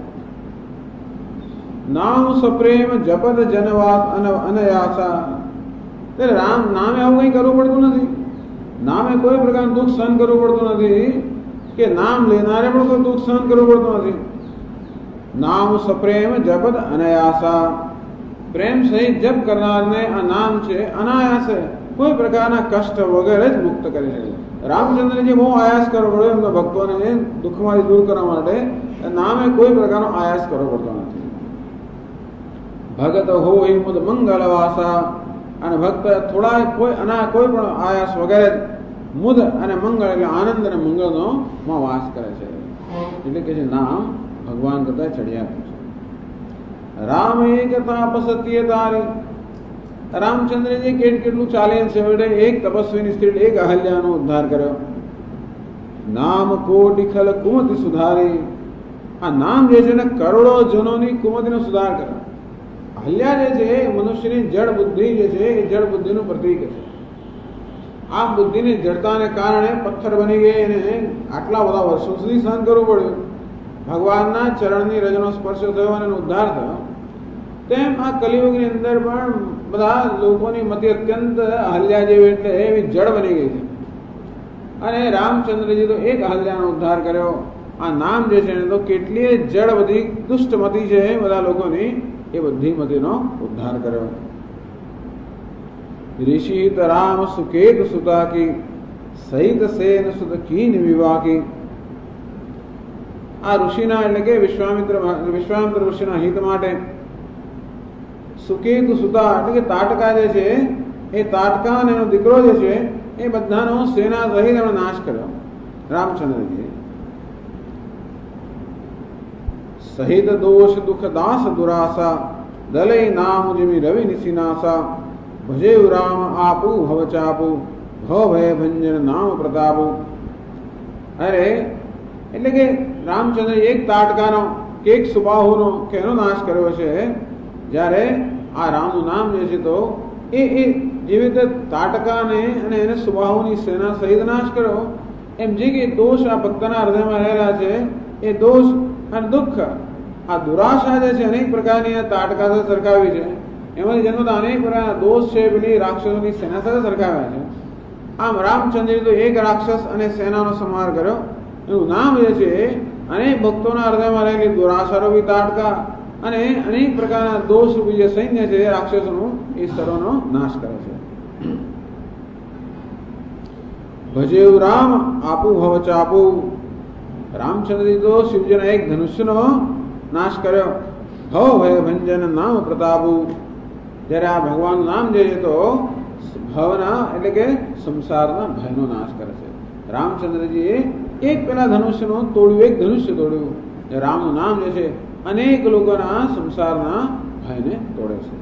નામ સપ્રેમ જપત જનવાસ અનયાસા. ત્યારે રામ નામે આવું કંઈ કરવું પડતું નથી. નામે કોઈ પ્રકારનું દુઃખ સહન કરવું પડતું નથી કે નામ લેનારે પણ કોઈ દુઃખ સહન કરવું પડતું નથી. નામ સપ્રેમ જપત અનયાસા. પ્રેમ સહિત જપ કરનારને આ નામ છે અનાયાસે કોઈ પ્રકારના કષ્ટ વગેરે જ મુક્ત કરી શકે. રામચંદ્રજી બહુ આયાસ કરવો પડ્યો એમના ભક્તોને દુઃખમાંથી દૂર કરવા માટે. નામે કોઈ પ્રકારનો આયાસ કરવો પડતો નથી. ભગત હોય મુદ મંગલવાસા. અને ભક્ત થોડા કોઈ પણ આયાસ વગેરે મુદ અને મંગળ એટલે આનંદ અને મંગળનો માં વાસ કરે છે. એટલે કે છે નામ ભગવાન કરતા ચડિયા છે. રામ એક તાપસત્ય તારે. રામચંદ્રજી કેટલું ચાલે છે. એક તપસ્વીની સ્ત્રી એક અહલ્યાનો ઉદ્ધાર કર્યો. નામ કોટી ખલ કુમતિ સુધારી. આ નામ જે છે ને કરોડો જનોની કુમતિનો સુધાર કર્યો. અહલ્યા જે છે મનુષ્યની જડ બુદ્ધિ જે છે એ જડ બુદ્ધિનું પ્રતીક છે. આ બુદ્ધિની જડતાને કારણે પથ્થર બની ગઈ અને આટલા બધા વર્ષો સુધી સહન કરવું પડ્યું. ભગવાનના ચરણની રજનો સ્પર્શ થયો અને ઉદ્ધાર થયો. તેમ આ કલિયુગની અંદર પણ બધા લોકોની મતિ અત્યંત અહલ્યા જેવી એટલે એવી જડ બની ગઈ છે. અને રામચંદ્રજી તો એક અહલ્યાનો ઉદ્ધાર કર્યો. આ નામ જે છે તો કેટલીય જડ બધી દુષ્ટમતિ છે બધા લોકોની, એ બધી મતિનો ઉદ્ધાર કર્યો. ऋषित राम सुकेत सुता की सहित सेन सुत कीन विवाकी. આ ઋષિના એટલે કે વિશ્વામિત્ર ઋષિના હિત માટે સુકેતુ સુતા એટલે કે તાટકા જે છે એ તાટકા અને એનો દીકરો જે છે એ બધાનો સેના સહિત એમણે નાશ કર્યો રામચંદ્રજી. સહિત દોષ દુઃખ દાસ દુરાસા દલય નામ જેમી રવિ નિશિનાસા. ભજેવ રામ આપુ ભવ ચાપુ ભવ ભય ભંજન નામ પ્રતાપુ. અરે એટલે કે રામચંદ્ર એક તાટકાનો કે એક સુબાહુનો કે એનો નાશ કર્યો છે. જ્યારે આ રામનું નામ જે છે તો એ જેવી રીતે તાટકાને અને એને સુબાહુની સેના સહિત નાશ કર્યો એમ જે કે દોષ આ ભક્તના હૃદયમાં રહેલા છે એ દોષ અને દુઃખ આ દુરાશા જે છે અનેક પ્રકારની તાટકા સાથે સરખાવી છે. એમાંથી જન્મતા અનેક પ્રકારના દોષ છે પેલી રાક્ષસોની સેના સાથે સરખાવ્યા છે. આમ રામચંદ્ર તો એક રાક્ષસ અને સેનાનો સંહાર કર્યો. એનું નામ જે છે અનેક ભક્તોના હૃદયમાં રહેલી દુરાશારૂપી તાટકા અને અનેક પ્રકારના દોષ રૂપી જે સૈન્ય છે રાક્ષસોનું એ સર્વનો નાશ કરે છે. ભજેવ રામ આપુ ભવ ચાપુ. રામચંદ્રજી તો શિવજીના એક ધનુષ્યનો નાશ કર્યો. ભવ ભય ભંજન નામ પ્રતાપુ. જ્યારે આ ભગવાનનું નામ જે છે તો ભવના એટલે કે સંસારના ભયનો નાશ કરે છે. રામચંદ્રજીએ એક પેલા ધનુષ્યનો તોડ્યું, એક ધનુષ્ય તોડ્યું. રામનું નામ જે છે અનેક લોકોના સંસારના ભયને તોડે છે.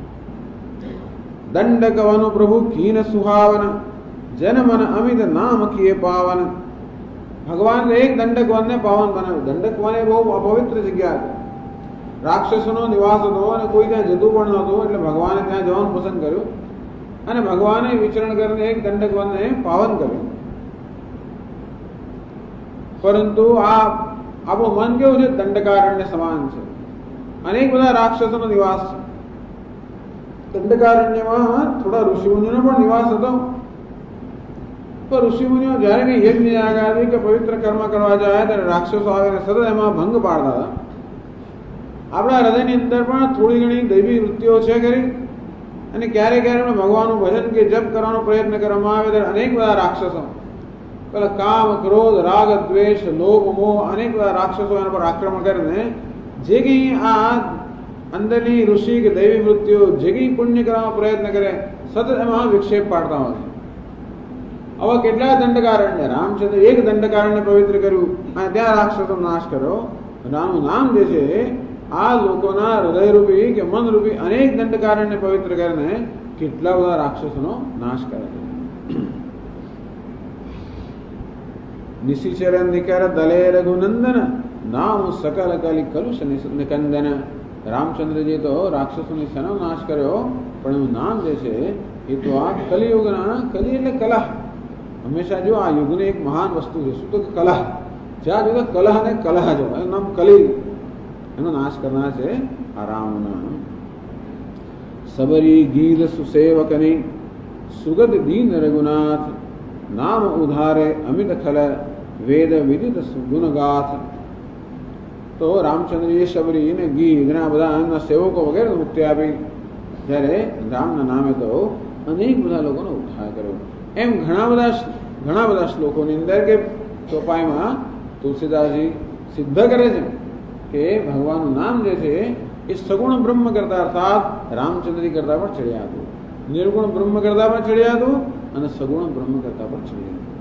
દંડક વનુ પ્રભુ કીન સુહાવન જન મન અમિત નામ કિએ પાવન. ભગવાન એક દંડક વનને પાવન બનાવ્યું. દંડક વન એ બહુ અપવિત્ર જગ્યા છે. રાક્ષસોનો નિવાસ હતો અને કોઈ ત્યાં જતું પણ નહોતું, એટલે ભગવાને ત્યાં જવાનું પસંદ કર્યું અને ભગવાને વિચરણ કરીને એક દંડક વનને પાવન કર્યું. પરંતુ આ આપણું મન કેવું છે? દંડકારણ્ય સમાન છે. અનેક બધા રાક્ષસોનો નિવાસ છે. દંડકારણ્યમાં થોડા ઋષિમુનિઓનો પણ નિવાસ હતો. તો ઋષિમુનિઓ જયારે કઈ યજ્ઞ યાગાદી કે પવિત્ર કર્મ કરવા જાય ત્યારે રાક્ષસો આવીને સતત એમાં ભંગ પાડતા હતા. આપણા હૃદયની અંદર પણ થોડી ઘણી દૈવી વૃત્તિઓ છે ખરી, અને ક્યારેક ક્યારેક ભગવાનનું ભજન કે જપ કરવાનો પ્રયત્ન કરવામાં આવે ત્યારે અનેક બધા રાક્ષસો, પેલા કામ, ક્રોધ, રાગ, દ્વેષ, લોભ, મોહ, અનેક બધા રાક્ષસો એના પર આક્રમણ કરીને જે કઈ આ અંદરની ઋષિ કે દૈવી વૃત્તિઓ જે કઈ પુણ્ય કરવાનો પ્રયત્ન કરે સતત એમાં વિક્ષેપ પાડતા હોય છે. હવે કેટલા દંડકારણ્ય, રામચંદ્ર એક દંડકારણ્ય પવિત્ર કર્યું અને ત્યાં રાક્ષસો નાશ કર્યો. રામનું નામ જે છે આ લોકોના હૃદયરૂપી કે મનરૂપી અનેક દંડકારણ્ય પવિત્ર કરીને કેટલા બધા રાક્ષસોનો નાશ કરે છે. નિશિચર નિકર દલે રઘુનંદન નામ સકલ કલી કલુષ નિકંદન. રામચંદ્રજી તો રાક્ષસોની સેનો નાશ કર્યો, પણ એનું નામ જે છે એ તો આ કલિયુગના, કલી એટલે કલહ. હંમેશા જો આ યુગની એક મહાન વસ્તુ છે, શું તો કલહ. જ્યાં જો કલહ ને કલહ જો એનું નામ કલી, એનો નાશ કરનાર છે આ રામનું નામ. સબરી ગીર સુસેવકની સુગત દીન રઘુનાથ નામ ઉધારે અમિત ખલ વેદ વિદિત ગુણગાથ. તો રામચંદ્રજી શબરી ને ગીર ઘણા બધા એમના સેવકો વગેરે મુક્તિ આપી. જ્યારે રામના નામે તો અનેક બધા લોકોનો ઉદ્ધાર કર્યો. એમ ઘણા બધા શ્લોકોની અંદર કે ચોપાઈમાં તુલસીદાસજી સિદ્ધ કરે છે કે ભગવાનનું નામ જે છે એ સગુણ બ્રહ્મ કરતા અર્થાત રામચંદ્રજી કરતા પણ ચડ્યા હતું, નિર્ગુણ બ્રહ્મ કરતા પણ ચડ્યા હતું અને સગુણ બ્રહ્મ કરતા પણ ચડ્યા હતું.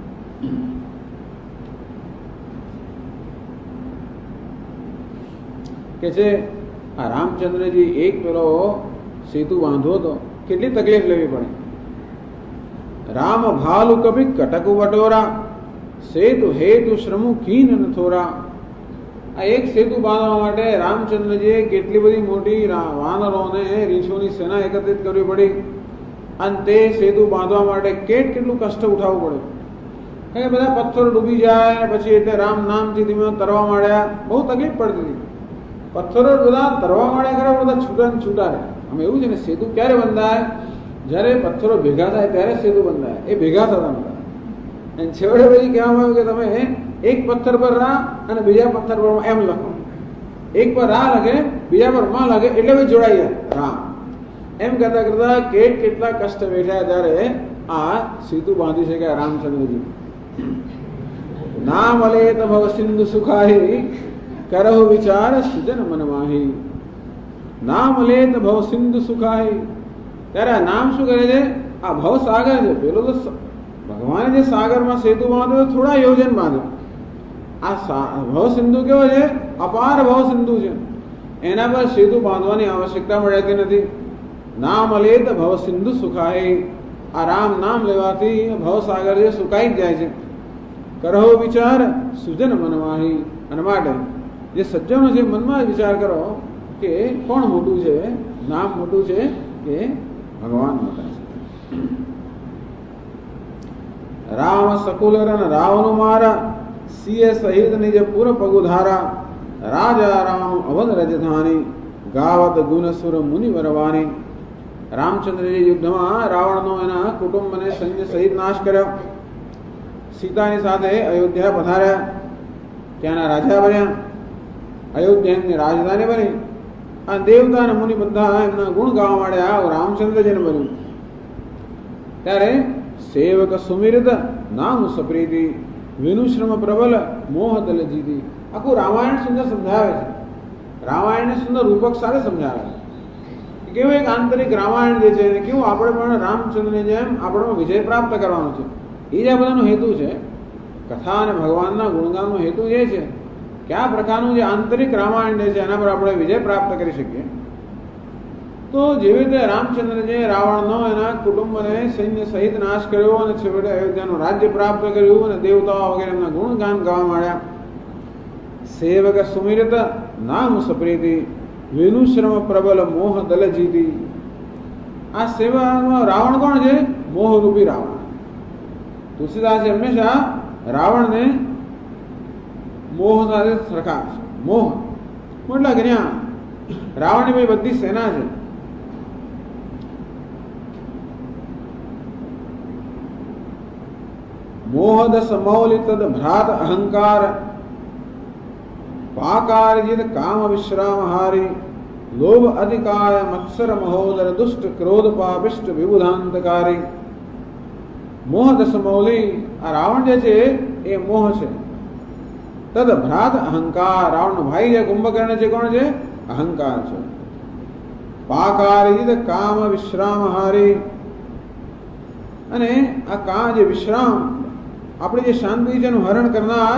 કે છે આ રામચંદ્રજી એક પેલો સેતુ બાંધવો હતો, કેટલી તકલીફ લેવી પડે. રામ ભાલુ કભી કટકુ વટોરા સેતુ હેતુ શ્રમુ કીન થોરા. આ એક સેતુ બાંધવા માટે રામચંદ્રજીએ કેટલી બધી મોટી વાનરોને રીછોની સેના એકત્રિત કરવી પડી અને તે સેતુ બાંધવા માટે કેટલું કષ્ટ ઉઠાવવું પડે. બધા પથ્થરો ડૂબી જાય પછી એટલે રામ નામથી ધીમે તરવા માંડ્યા, બહુ તકલીફ પડતી હતી. પથ્થરો બધા તરવા માંડ્યા ખરા, બધા છૂટા ને છૂટા રહે. આમ એવું છે ને, સેતુ ક્યારે બંધાય? જયારે પથ્થરો ભેગા થાય ત્યારે સેતુ બંધાય. એ ભેગા થતા નતા. અને છેવટે પછી કહેવામાં આવ્યું કે તમે એક પથ્થર પર રા અને બીજા પથ્થર પર એમ લખો. એક પર રા લખે, બીજા પર માં લખે, એટલે ભાઈ જોડાઈ જાય રામ. એમ કરતા કરતા કેટલા કષ્ટ બેઠા ત્યારે આ સેતુ બાંધી શક્યા રામચંદ્રજી. નામ અલે તો ભવ સિંધુ સુખાહી કરહો વિચાર સુજન મનમાહી. નામ લે તો ભવ સિંધુ સુખાહી. ત્યારે આ નામ શું કરે છે? આ ભવ સાગર છે. પેલો તો ભગવાને જે સાગરમાં સેતુ બાંધ્યો થોડા યોજન બાંધ્યો. આ ભવ સિંધુ કેવો છે? અપાર ભવ સિંધુ છે. એના પર સેતુ બાંધવાની આવશ્યકતા મળતી નથી. નામ લે તો ભવ સિંધુ સુખાહી. આ રામ નામ લેવાથી ભવ સાગર જે સુકાઈ જ જાય છે. કરહો વિચાર સુજન મનમાહી. અને માટે જે સજ્જનો છે મનમાં વિચાર કરો કે કોણ મોટું છે, નામ મોટું છે કે ભગવાન મોટા છે. રામ સકુલ રન રાવણ મારા સિંહ સહિત નિજ પુર પગુધારા. રાજા રામ અવધ રજધાની ગાવત ગુણસુર મુનિ વરવાની. રામચંદ્રજી યુદ્ધમાં રાવણનો એના કુટુંબને સૈન્ય સહિત નાશ કર્યો. સીતાની સાથે અયોધ્યા પધાર્યા, ત્યાંના રાજા બન્યા. અયોધ્યાની રાજધાની બની અને દેવતા અને મુનિ બધા એમના ગુણ ગાવા માંડ્યા. રામચંદ્રજીને બન્યું ત્યારે સેવક સુમિરત નામ સપ્રીતિ વિનુશ્રમ પ્રબલ મોહ દલ જીતી. આખું રામાયણ સુંદર સમજાવે છે. રામાયણને સુંદર રૂપક સાથે સમજાવે છે. કેવું એક આંતરિક રામાયણ જે છે કેવું આપણે પણ રામચંદ્રની જેમ આપણે વિજય પ્રાપ્ત કરવાનો છે. એ જ આ બધાનો હેતુ છે. કથા અને ભગવાનના ગુણગાનનો હેતુ એ છે કે આ પ્રકારનું જે આંતરિક રામાયણ જે છે એના પર આપણે વિજય પ્રાપ્ત કરી શકીએ. તો જેવી રીતે રામચંદ્રજીએ રાવણનો એના કુટુંબને સૈન્ય સહિત નાશ કર્યો અને છેવટે અયોધ્યાનું રાજ્ય પ્રાપ્ત કર્યું અને દેવતાઓ વગેરે એમના ગુણગાન ગાવા માંડ્યા. સેવક સુમિરત નામ સપ્રીતિ વિનુશ્રમ પ્રબલ મોહ દલ જીતી. આ સેવામાં રાવણ કોણ છે? મોહરૂપી રાવણ. તુલસીદાસે હંમેશા રાવણને મોહ સાથે સરખાવે છે. મોહ એટલે જ્ઞાન. રાવણની ભાઈ બધી સેના છે. મોહદ સમૌલિ તદ ભ્રાત અહંકાર પાકારજિત કામ વિશ્રામહારી લોભ અધિકાય મત્સર મહોદર દુષ્ટ ક્રોધ પાપિષ્ટ વિબુધાંતકારી. મોહદ સમૌલિ આ રાવણ જે છે એ મોહ છે. તદ ભ્રાત અહંકાર રાવણનો ભાઈ છે કુંભકર્ણ છે. કોણ છે? અહંકાર છે. પાકારજિત કામ વિશ્રામહારી અને આ કા જે વિશ્રામ આપણી જે શાંતિ છે એનું હરણ કરનાર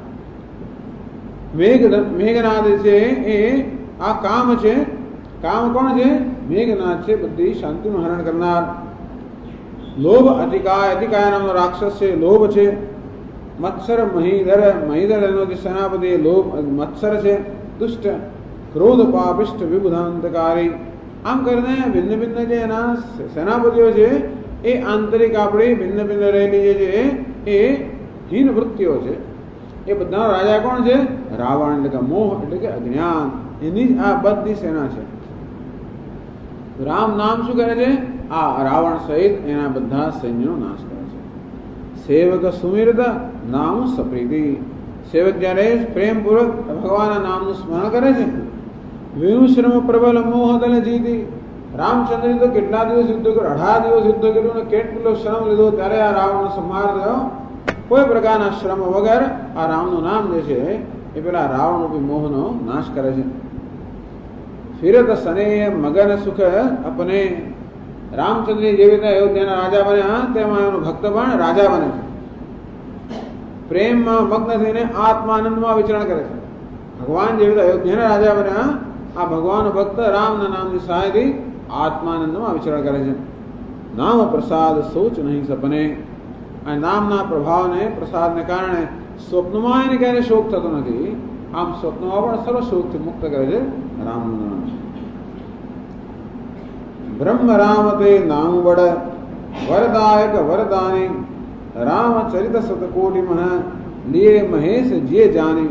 મેઘનાદ છે એ આ કામ છે. કામ કોણ છે? મેઘનાદ છે. બધી શાંતિનું હરણ કરનાર. લોભ અતિકાય અતિકાય નામનો રાક્ષસ છે. લોભ છે. મત્સર મહિધર મહિધર એનો જે સેનાપતિ લોભ મત્સર છે. દુષ્ટ ક્રોધ પાપિષ્ટ વિબુધાંતકારી. આમ કરીને ભિન્ન ભિન્ન જે એના સેનાપતિઓ છે એ આંતરિક આપણી ભિન્ન ભિન્ન રહેલી જે છે એ હીન વૃત્તિઓ છે. એ બધા રાજા કોણ છે? રાવણ એટલે કે મોહ એટલે કે અજ્ઞાન. એની જ આ બધી સેના છે. રામ નામ શું કરે છે? આ રાવણ સહિત એના બધા સૈન્યનો નાશ કરે છે. સેવક સુમિરત નામ સપ્રીતિ. સેવક જયારે પ્રેમપૂર્વક ભગવાનના નામનું સ્મરણ કરે છે. વિનુશ્રમ પ્રબલ મોહ દલ જીતી. રામચંદ્ર તો કેટલા દિવસ યુદ્ધ કર્યું? 18 દિવસ યુદ્ધ કર્યું ને કેટલો શ્રમ લીધો ત્યારે આ રાવણનો સંહાર થયો. કોઈ પ્રકારના શ્રમ વગર આ રામનું નામ જે છે એ પેલા રાવણ રૂપી મોહનો નાશ કરે છે. ફિરત સનેય મગન સુખ અપને. રામચંદ્ર જેવી રીતે અયોધ્યાના રાજા બન્યા તેમાં એનો ભક્ત પણ રાજા બને છે. પ્રેમમાં મગ્ન થઈને આત્માનંદમાં વિચરણ કરે છે. ભગવાન જેવી રીતે અયોધ્યાના રાજા બન્યા આ ભગવાન ભક્ત રામના નામની સહાયથી આત્માનંદમાં વિચરણ કરે છે. નામ પ્રસાદ સોચ નહીં સપને. આ નામના પ્રભાવને પ્રસાદને કારણે સ્વપ્નમાં એને ક્યારે શોક થતો નથી. આમ સ્વપ્નમાં પણ સર્વ શોકથી મુક્ત કરે છે રામનું નામ. બ્રહ્મ રામ તે નામ વડ વરદાયક વરદાની. રામચરિત સતકોટિ મહ લીએ મહેશ જે જાની.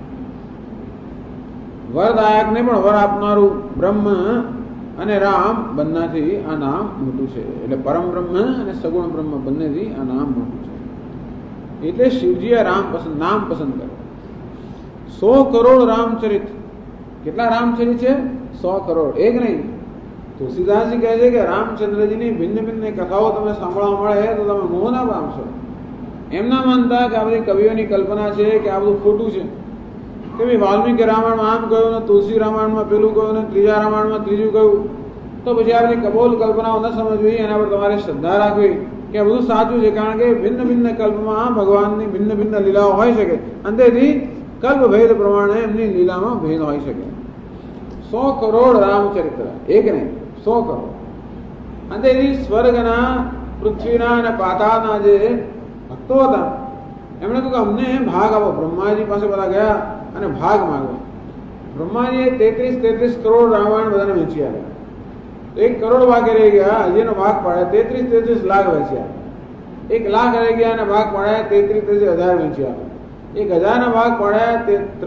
વરદાયક ને પણ વર આપનારું બ્રહ્મ અને રામ બંનેથી આ નામ મોટું છે. એટલે પરમ બ્રહ્મ અને સગુણ બ્રહ્મ બંનેથી આ નામ મોટું છે. એટલે શિવજીએ નામ પસંદ કર્યું. 100 કરોડ રામચરિત. કેટલા રામચરિત છે? 100 કરોડ. એક નહીં. તુલસીદાસજી કહે છે કે રામચંદ્રજીની ભિન્ન ભિન્ન કથાઓ તમે સાંભળવા મળે તો તમે મોહ ના પામશો. એમ ના માનતા કે આ બધી કવિઓની કલ્પના છે કે આ બધું ખોટું છે. કે ભાઈ વાલ્મીકી રામાયણમાં આમ કહ્યું ને તુલસી રામાયણમાં પેલું કહ્યું ને ત્રીજા રામાયણમાં ત્રીજું કહ્યું. તો પછી આ બધી કબોલ કલ્પનાઓ ન સમજવી. એના પર તમારે શ્રદ્ધા રાખવી કે આ બધું સાચું છે. કારણ કે ભિન્ન ભિન્ન કલ્પમાં ભગવાનની ભિન્ન ભિન્ન લીલાઓ હોઈ શકે. અંતેથી કલ્પ ભેદ પ્રમાણે એમની લીલામાં ભેદ હોઈ શકે. 100 કરોડ રામચરિત્ર. એક નહીં, 100 કરોડ. અંતેથી સ્વર્ગના પૃથ્વીના અને પાતાળના જે ભક્તો હતા એમણે કહ્યું કે અમને ભાગ આપો. બ્રહ્માજી પાસે બધા ગયા અને ભાગ માંગો. બ્રહ્માજીએ 33 કરોડ રામાયણ બધાને વેચી આવ્યા. 1 કરોડ બાકી રહી ગયા. હજીનો ભાગ પાડ્યા 33 લાખ વેચી આવ્યા. 1 લાખ રહી ગયા અને ભાગ પાડ્યા 33 હજાર વેચી આવ્યા. 1000 ના ભાગ પાડ્યા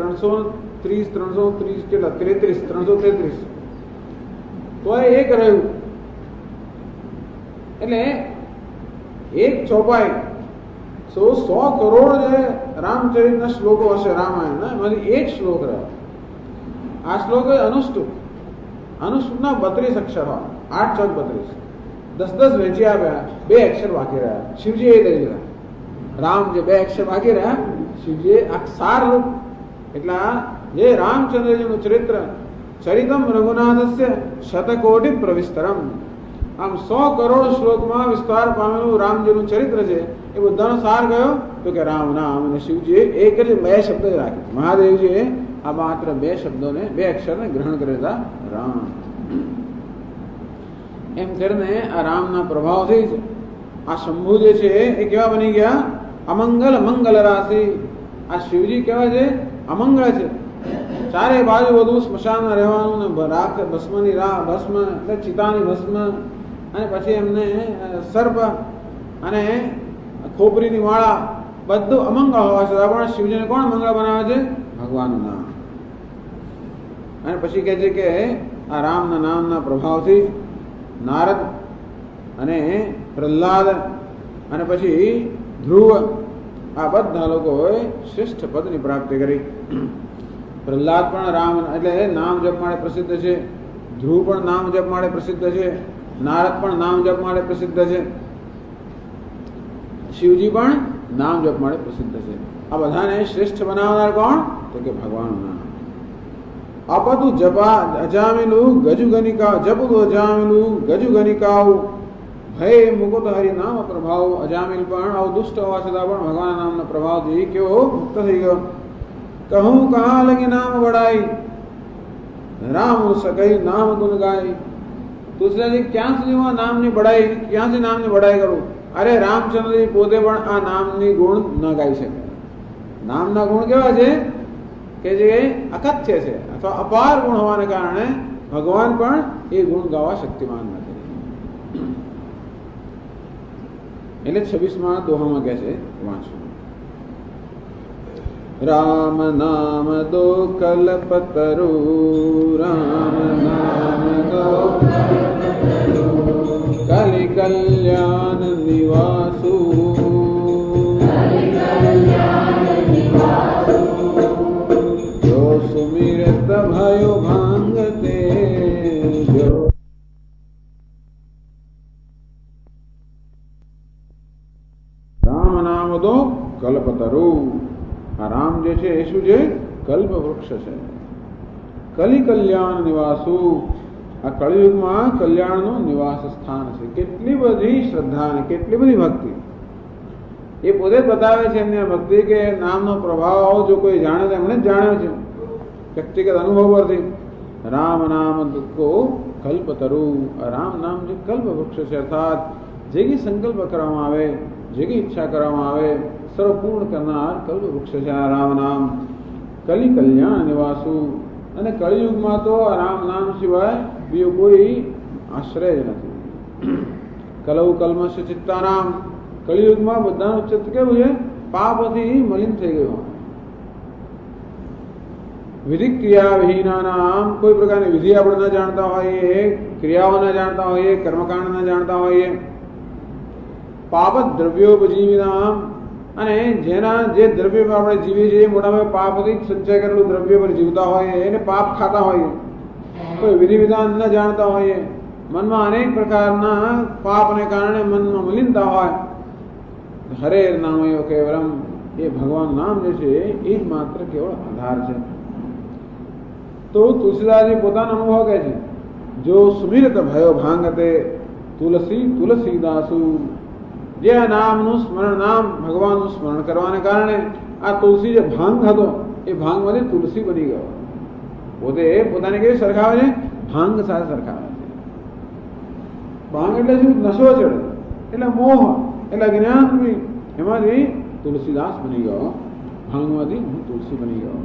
333 કેટલા 333 તો એક રહ્યું. એટલે એક ચોપાઈ 100 કરોડ જે રામચરિતના શ્લોકો હશે રામાયણના એમાંથી એક શ્લોક રહ્યો. આ શ્લોક અનુષ્ટુપ. અનુષ્ટુપના 32 અક્ષર હોય. 8 ચોક 32. 10 વેચી આવ્યા. 2 અક્ષર બાકી રહ્યા. શિવજી એ લઈ લીધા. રામ જે 2 અક્ષર બાકી રહ્યા શિવજીએ આ સાર રૂપ. એટલા જે રામચંદ્રજીનું ચરિતમ રઘુનાથસ્ય શતકોટિ પ્રવિસ્તરમ. આમ 100 કરોડ શ્લોકમાં વિસ્તાર પામેલું રામજીનું ચરિત્ર છે. એ બધાનો સાર કયો? તો કે રામ નામ. અને શિવજીએ એક જ 2 શબ્દ જ રાખ્યા. મહાદેવજીએ આ માત્ર 2 શબ્દોને 2 અક્ષરને ગ્રહણ કરી દીધા. રામ એમ કરીને આ રામના પ્રભાવથી જ આ શંભુ જે છે એ કેવા બની ગયા? અમંગલ મંગલ રાશિ. આ શિવજી કેવા છે? અમંગળ છે. ચારે બાજુ બધું સ્મશાનમાં રહેવાનું ને રાખ ભસ્મની ભસ્મ એટલે ચિતાની ભસ્મ, અને પછી એમને સર્પ અને ખોપરીની માળા બધું અમંગળ હોવા છતાં પણ શિવજીને કોણ મંગળ બનાવે છે? ભગવાનનું નામ. અને પછી કહે છે કે આ રામના નામના પ્રભાવથી નારદ અને પ્રહલાદ અને પછી ધ્રુવ આ બધા લોકોએ શ્રેષ્ઠ પદની પ્રાપ્તિ કરી. પ્રહલાદ પણ રામ એટલે નામ જપ માટે પ્રસિદ્ધ છે, ધ્રુવ પણ નામ જપ માટે પ્રસિદ્ધ છે, નારદ પણ નામ જપ માટે પ્રસિદ્ધ છે, શિવજી પણ નામ જપ માટે પ્રસિદ્ધ છે. આ બધાને શ્રેષ્ઠ બનાવનાર કોણ? તો કે ભગવાનનું નામ. અપતુ જપા અજામિલું ગજુ ગનિકા જપુ અજામિલું ગજુ ગનિકાઉ ભય મુકુત હરિ નામ પ્રભાવ. અજામિલ પણ આવું દુષ્ટ હોવા છતાં પણ ભગવાનના નામના પ્રભાવથી કેવો મુક્ત થઈ ગયો. કહું કહા લગી નામ વડાઈ રામ સકઈ નામ ગુણ ગાય. તુલસીદાસજી ક્યાં સુધી હું નામની બડાઈ, ક્યાંથી નામની બડાઈ કરું? અરે રામચંદ્રજી પોતે પણ આ નામની ગુણ ન ગાઈ શકે. નામના ગુણ કેવા છે કે જે અકથ્ય છે અથવા અપાર ગુણ હોવાને કારણે ભગવાન પણ એ ગુણ ગાવા શક્તિમાન નથી. એટલે 26મા દોહામાં કહે છે, વાંચો. રામ નામ દો કલ્પતરુ, રામ નામ દો કલિ કલ્યાણ નિવાસુ, જો સુમિરત ભયો ભાંગતે જો. રામ નામ દો કલ્પતરુ. આ રામ જે છે એ શું છે? કલ્પ વૃક્ષ છે. કલિ કલ્યાણ નિવાસુ. આ કળિયુગમાં કલ્યાણનું નિવાસ સ્થાન છે. કેટલી બધી શ્રદ્ધા અને કેટલી બધી ભક્તિ એ પોતે જ બતાવે છે એમની ભક્તિ કે નામનો પ્રભાવ જો કોઈ જાણે તો એમણે જ જાણ્યો છે વ્યક્તિગત અનુભવ પરથી. રામ નામ કો કલ્પતરુ. રામ નામ જે કલ્પ વૃક્ષ છે, અર્થાત જે કઈ સંકલ્પ કરવામાં આવે, જે કઈ ઈચ્છા કરવામાં આવે સર્વપૂર્ણ કરનાર કલ્પ વૃક્ષ છે આ રામ નામ. કલિ કલ્યાણ નિવાસુ. અને કળિયુગમાં તો રામ નામ સિવાય બીજો કોઈ આશ્રય જ નથી. કલૌ કલ્મશ ચિત્તાનામ. કળિયુગમાં બધાનું ચિત્ત કેવું છે? પાપથી મલિન થઈ ગયું. વિધિ ક્રિયા વિહીના નામ. કોઈ પ્રકારની વિધિ આપણે ન જાણતા હોઈએ, ક્રિયાઓ ન જાણતા હોઈએ, કર્મકાંડ ન જાણતા હોઈએ. પાપ દ્રવ્યોપજીવી નામ. અને જેના જે દ્રવ્ય આપણે જીવીએ છીએ મોટાભાગે પાપથી સંચય કરેલું દ્રવ્ય પર જીવતા હોઈએ, એને પાપ ખાતા હોઈએ. કોઈ વિધિ વિધાન ન જાણતા હોઈએ, મનમાં અનેક પ્રકારના પાપને કારણે મનમાં મલિનતા હોય. હરે નામ કેવલમ. એ ભગવાન નામ જે છે એ જ માત્ર કેવળ આધાર છે. તો તુલસીદાસજી પોતાનો અનુભવ કહે છે, જો સુમિરત ભયો ભાંગતે તુલસી તુલસીદાસુ. જે નામનું સ્મરણ, નામ ભગવાનનું સ્મરણ કરવાને કારણે આ તુલસી જે ભાંગ હતો એ ભાંગમાંથી તુલસી બની ગયો. પોતે પોતાને કેવી સરખાવે છે? ભાંગ સાથે સરખાવે છે. ભાંગ એટલે શું? નશો ચડે, એટલે મોહ, એટલે જ્ઞાન. એમાંથી તુલસીદાસ બની ગયો. ભાંગમાંથી હું તુલસી બની ગયો.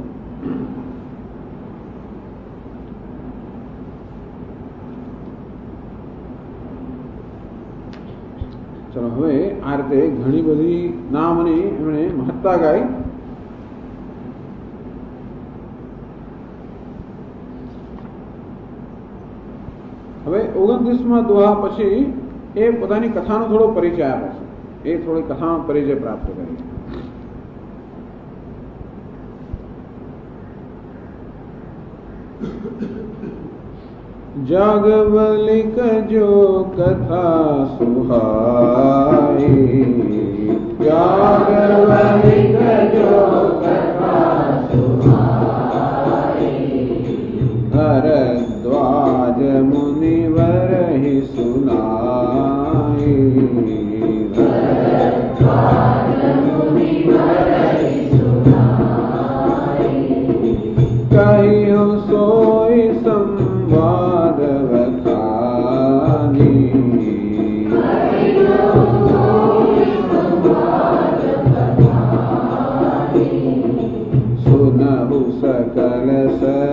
ચલો હવે આ રીતે ઘણી બધી નામની એમણે મહત્તા ગાઈ. હવે 29મા દોહા પછી એ પોતાની કથાનો થોડો પરિચય આપે છે. એ થોડી કથાનો પરિચય પ્રાપ્ત કરી. जागवलिक जो कथा सुहाई, जागवलिक जो कथा सुहाई, भरद्वाज मुनिवर ही सुनाई, भरद्वाज मुनिवर ही सुनाई, कहियो सोई संवाद वखानी, सुनहु सकल सर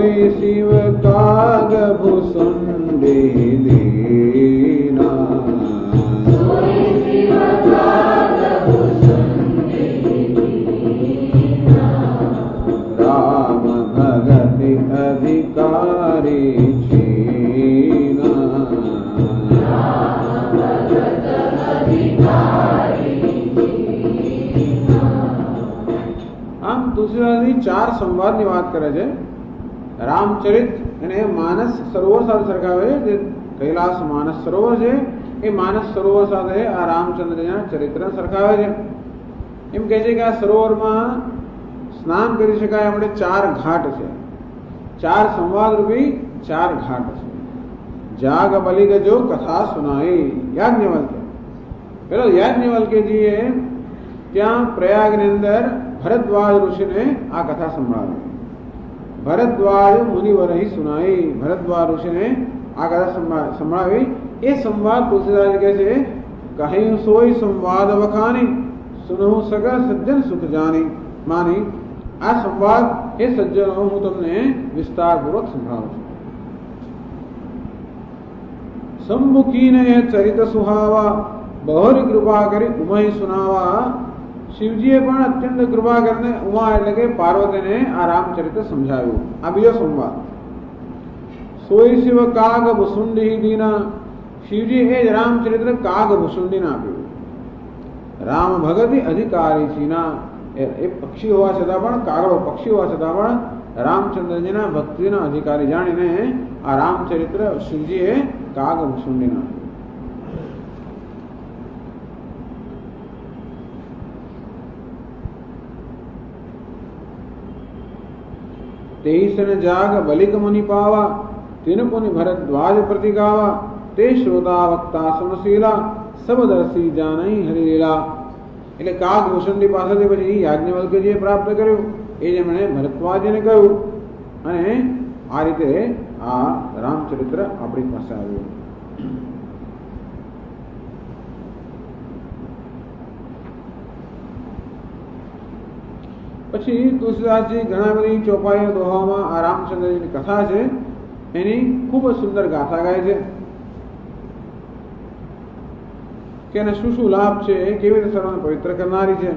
सोई शिव काग भुसुंडी दीना राम भगति अधिकारी छीना આમ તુલસીદાસજી 4 સંવાદની વાત કરે છે. રામચરિત અને માનસ સરોવર સાથે સરખાવે છે. જે કૈલાસ માનસ સરોવર છે એ માનસ સરોવર સાથે આ રામચંદ્રના ચરિત્ર સરખાવે છે. એમ કહે છે કે આ સરોવરમાં સ્નાન કરી શકાય આપણે 4 ઘાટ છે. 4 સંવાદ રૂપી 4 ઘાટ છે. જાગ બલિગ જો કથા સુનાઈ યાજ્ઞવલ્કે. પેલો યાજ્ઞવલ્કેજીએ ત્યાં પ્રયાગની અંદર ભરદ્વાજ ઋષિને આ કથા સંભળાવી. ભરદ્વાજ મુનિવર સુનાઈ. ભરદ્વાજ ऋषिને આ કથા સંભળાવી. એ સંવાદ તુલસીદાસ કહે છે કહ્યું સોઈ સંવાદ વખાની સુનહું સગા સજ્જન સુખ જાની માની. આ સંવાદ એ સજ્જનો હું તમને વિસ્તારપૂર્વક સંભળાવું છું. સંમુખીને ચરિત સુહાવા બહોરી કૃપા કરી ઉમય સુનાવા. શિવજીએ પણ અત્યંત કૃપા કરીને ઉમા એટલે કે પાર્વતીને આ રામચરિત્ર સમજાવ્યું. આ બીજો સંવાદ. સોઈ શિવ કાગ ભુસુંડી દીના. શિવજી એ જ રામચરિત્ર કાગ ભુસુંડીને આપ્યું. રામ ભગતિ અધિકારી છીના. એ પક્ષી હોવા છતાં પણ કાગડો પક્ષી હોવા છતાં પણ રામચંદ્રજીના ભક્તિના અધિકારી જાણીને આ રામચરિત્ર શિવજીએ કાગ ભુસુંડીને આપ્યું. तेईसन जाग बलिक मुनि पावा तीन पुनि भरद्वाज प्रति गावा ते श्रोता वक्ता समशीला सब दर्शी जानई हरिलीला. એટલે કાગ ભૂષણની પાસેથી પછી યાજ્ઞવલ્ક્યજીએ પ્રાપ્ત કર્યું. એ જેમણે ભરદ્વાજને કહ્યું અને આ રીતે આ રામચરિત્ર આપણી પાસે આવ્યું. પછી તુલસીદાસજી ઘણા બધી ચોપાઈઓ દોહામાં આ રામચંદ્રજીની કથા છે એની ખૂબ જ સુંદર ગાથા ગાય છે કે એને શું શું લાભ છે, કેવી રીતે સર્વને પવિત્ર કરનારી છે.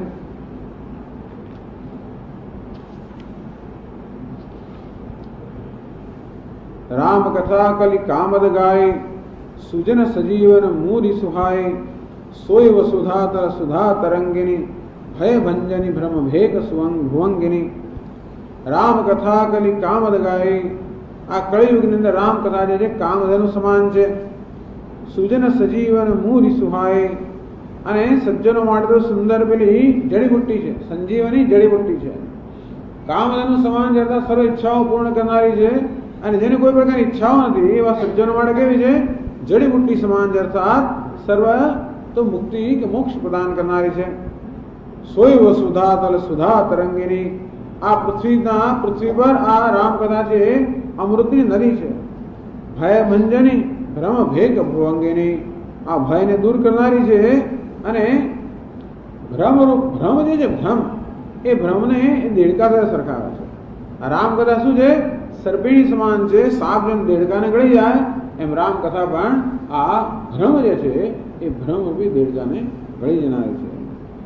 રામ કથા કલી કામદ ગાય સુજન સજીવન મૂરી સુહાય સોય વસુધા તર સુધા તરંગિની ભય ભંજની ભ્રમ ભેક ભુવંગિની. રામ કથા કલી કામદ ગાય. આ કળિયુગની અંદર રામ કથા જે છે કામધેનુ સમાન છે. સુજન સજીવન મૂરી સુહાય. અને સજ્જનો માટે તો સુંદર પેલી જડીબુટ્ટી છે, સંજીવની જડીબુટ્ટી છે. કામધેનુ સમાન છે અર્થાત સર્વ ઈચ્છાઓ પૂર્ણ કરનારી છે. અને જેને કોઈ પ્રકારની ઈચ્છાઓ નથી એવા સજ્જનો માટે કેવી છે? જડીબુટ્ટી સમાન છે અર્થાત સર્વ તો મુક્તિ કે મોક્ષ પ્રદાન કરનારી છે. સોય વસુધા તલ સુધા તરંગિની. આ પૃથ્વી પર આ રામકથા છે અમૃતની નદી છે. ભય ભંજની ભ્રમ ભેક ભુવંગિની. આ ભયને દૂર કરનારી છે. અને ભ્રમ જે છે ભ્રમ એ ભ્રમને દેડકા સાથે સરખાવે છે. આ રામકથા શું છે? સર્પિણી સમાન છે. સાપ જેમ દેડકાને ગળી જાય એમ રામકથા પણ આ ભ્રમ જે છે એ ભ્રમ રૂપી દેડકાને ગળી જનારી છે.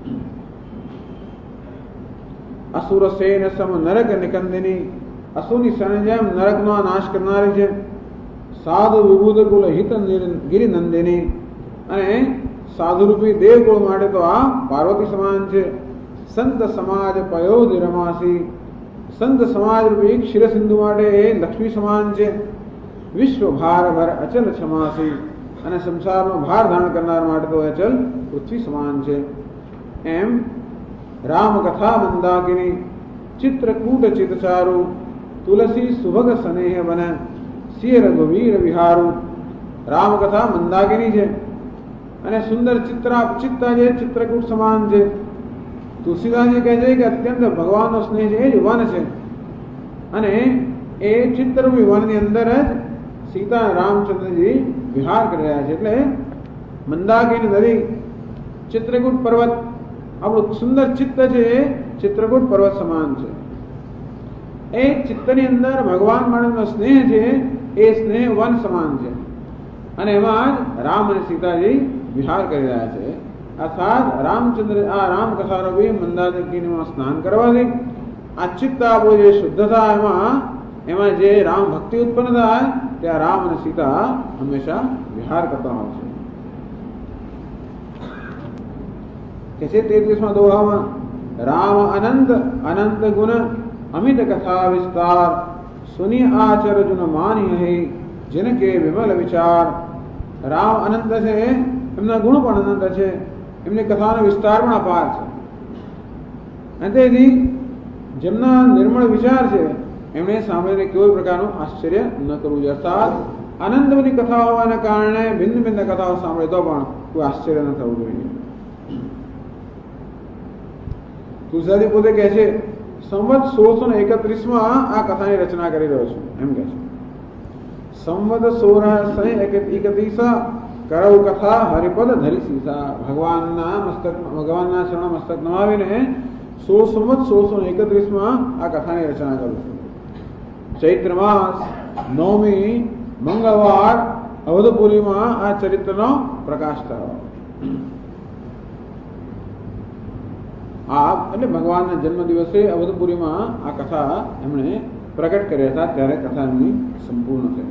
અસુર સેન સમ નરક નિકંદિની. અસુરની સેના જેમ નરકનો નાશ કરનારી છે. સાધુ વિભૂત કુલ હિત ગિરિનંદિની. અને સાધુરૂપી દેવકુળ માટે તો આ પાર્વતી સમાન છે. સંત સમાજ પયોધિ રમાસી. સંત સમાજ રૂપી ક્ષીરસિંધુ માટે એ લક્ષ્મી સમાન છે. વિશ્વ ભાર ભર અચલ ક્ષમાસી. અને સંસારનો ભાર ધારણ કરનાર માટે તો અચલ પૃથ્વી સમાન છે. એમ રામ કથા મંદાકિની. ચિત્રકૂટ ચિતચારુ. તુલસી સુભગ સ્નેહ બન. સિય રઘુવીર વિહારું. રામકથા મંદાકિની છે અને સુંદર ચિત્તા જે ચિત્રકૂટ સમાન છે. તુલસીદાસજી કહે છે કે અત્યંત ભગવાનનો સ્નેહ છે એ જ વન છે. અને એ ચિત્રરૂપી વનની અંદર જ સીતા રામચંદ્રજી વિહાર કરી રહ્યા છે. એટલે મંદાકિની નદી, ચિત્રકૂટ પર્વત, આપણું સુંદર ચિત્ત છે એ ચિત્રકૂટ પર્વત સમાન છે. એ ચિત્તની અંદર ભગવાન માટેનો સ્નેહ છે એ સ્નેહ વન સમાન છે અને એમાં જ રામ અને સીતાજી વિહાર કરી રહ્યા છે. અર્થાત રામચંદ્ર આ રામ કથારૂપી મંદાકિનીમાં સ્નાન કરવાથી આ ચિત્ત આપણું જે શુદ્ધતા એમાં જે રામ ભક્તિ ઉત્પન્ન થાય ત્યાં રામ અને સીતા હંમેશા વિહાર કરતા હોય છે. કે છે 33મા દોહામાં રામ અનંત અનંત ગુણ અમિત કથા વિસ્તાર સુની આચર જુન માની હૈ જિનકે વિમલ વિચાર. રામ અનંત છે, એમના ગુણ પણ અનંત છે, એમની કથાનો વિસ્તાર પણ અપાર છે અને તેથી જેમના નિર્મળ વિચાર છે એમણે સાંભળીને કોઈ પ્રકારનું આશ્ચર્ય ન કરવું જોઈએ. અર્થાત અનંત બધી કથા હોવાના કારણે ભિન્ન ભિન્ન કથાઓ સાંભળે તો પણ કોઈ આશ્ચર્ય ન થવું જોઈએ. તુલસીદાસ પોતે કહે છે સંવત 1631માં આ કથાની રચના કરી રહ્યો છું એમ કહે છે. સંવત 1631 કરવ કથા હરિપદ ધરી સીસા. ભગવાનના ચરણ મસ્તક નમાવીને 1631માં આ કથાની રચના કરું છું. ચૈત્ર માસ 9મી મંગળવાર અવધપુરીમાં આ ચરિત્રનો પ્રકાશ થયો. એટલે ભગવાનના જન્મ દિવસે અવધપુરીમાં આ કથા એમણે પ્રગટ કર્યા હતા ત્યારે કથાની સંપૂર્ણ થઈ.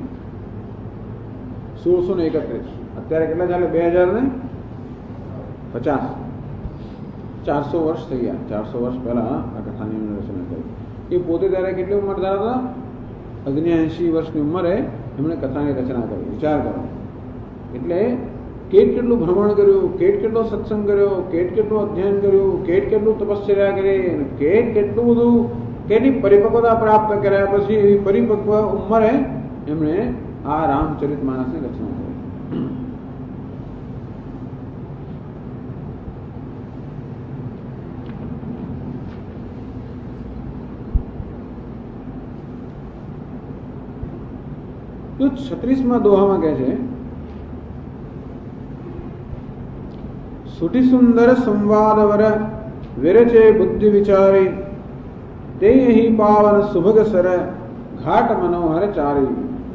1631 અત્યારે કેટલા ચાલે 2050 400 વર્ષ થઈ ગયા. 400 વર્ષ પહેલા આ કથાની એમણે રચના કરી. એ પોતે ત્યારે કેટલી ઉંમર ધરાવતા? 79 વર્ષની ઉંમરે એમણે કથાની રચના કરી. વિચાર કરો એટલે કેટલું ભ્રમણ કર્યું, કેટલો સત્સંગ કર્યો, કેટલું અધ્યયન કર્યું, કેટલું તપશ્ચર્યા કરી, કેટલું બધું કેટલી પરિપક્વતા પ્રાપ્ત કર્યા પછી એવી પરિપક્વ ઉંમરે એમણે આ રામચરિત માનસની રચના કરી. તો 36મા દોહામાં કહે છે સુટી સુંદર સંવાદ વર વિરચે બુદ્ધિ વિચારી તે અહીં પાવન સુભગ સર ઘાટ મનોહર ચારી.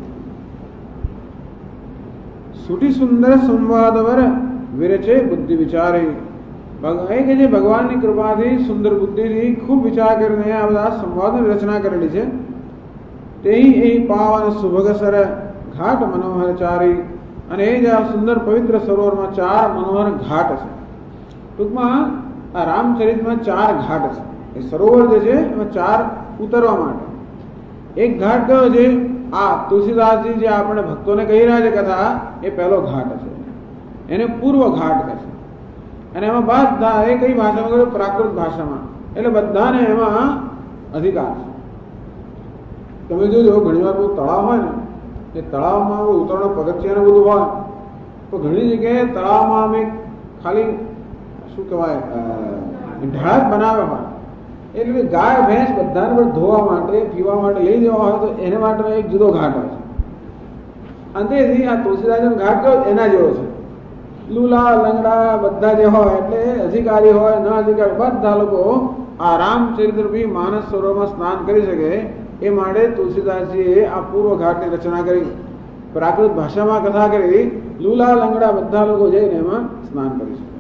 સુટી સુંદર સંવાદ વર વિરચે બુદ્ધિ વિચારી. એ કે જે ભગવાનની કૃપાથી સુંદર બુદ્ધિથી ખૂબ વિચાર કરીને આ બધા સંવાદની રચના કરેલી છે. તે અહીં પાવન સુભગ સર ઘાટ મનોહર ચારી. અને એ જ આ સુંદર પવિત્ર સરોવરમાં 4 મનોહર ઘાટ છે. ટૂંકમાં આ રામચરિતમાં 4 ઘાટ છે. એ સરોવર જે છે એમાં 4 ઉતરવા માટે. એક ઘાટ કયો છે? આ તુલસીદાસજી જે આપણે ભક્તોને કહી રહ્યા છે કથા, એ પહેલો ઘાટ છે. એને પૂર્વ ઘાટ કહે છે. અને એમાં બધા એ કઈ ભાષામાં કહ્યું? પ્રાકૃત ભાષામાં. એટલે બધાને એમાં અધિકાર છે. તમે જોજો ઘણી વાર બધું તળાવ હોય ને, એ તળાવમાં ઉતરવાનું પગથિયાને બધું હોય તો ઘણી જગ્યાએ તળાવમાં અમે ખાલી શું કહેવાય ઢાળ જ બનાવ્યા હોય. એટલે ગાય ભેંસ બધાને પણ ધોવા માટે પીવા માટે લઈ જવા હોય તો એને માટે એક જુદો ઘાટ હોય છે. અંતેથી આ તુલસીદાસનો ઘાટ કયો? એના જેવો છે. લુલા લંગડા બધા જે હોય એટલે અધિકારી હોય ન અધિકારી બધા લોકો આ રામચરિત્રરૂપી માનસ સરોવરમાં સ્નાન કરી શકે એ માટે તુલસીદાસજીએ આ પૂર્વ ઘાટની રચના કરી. પ્રાકૃત ભાષામાં કથા કરી. લુલા લંગડા બધા લોકો જઈને એમાં સ્નાન કરી શકે.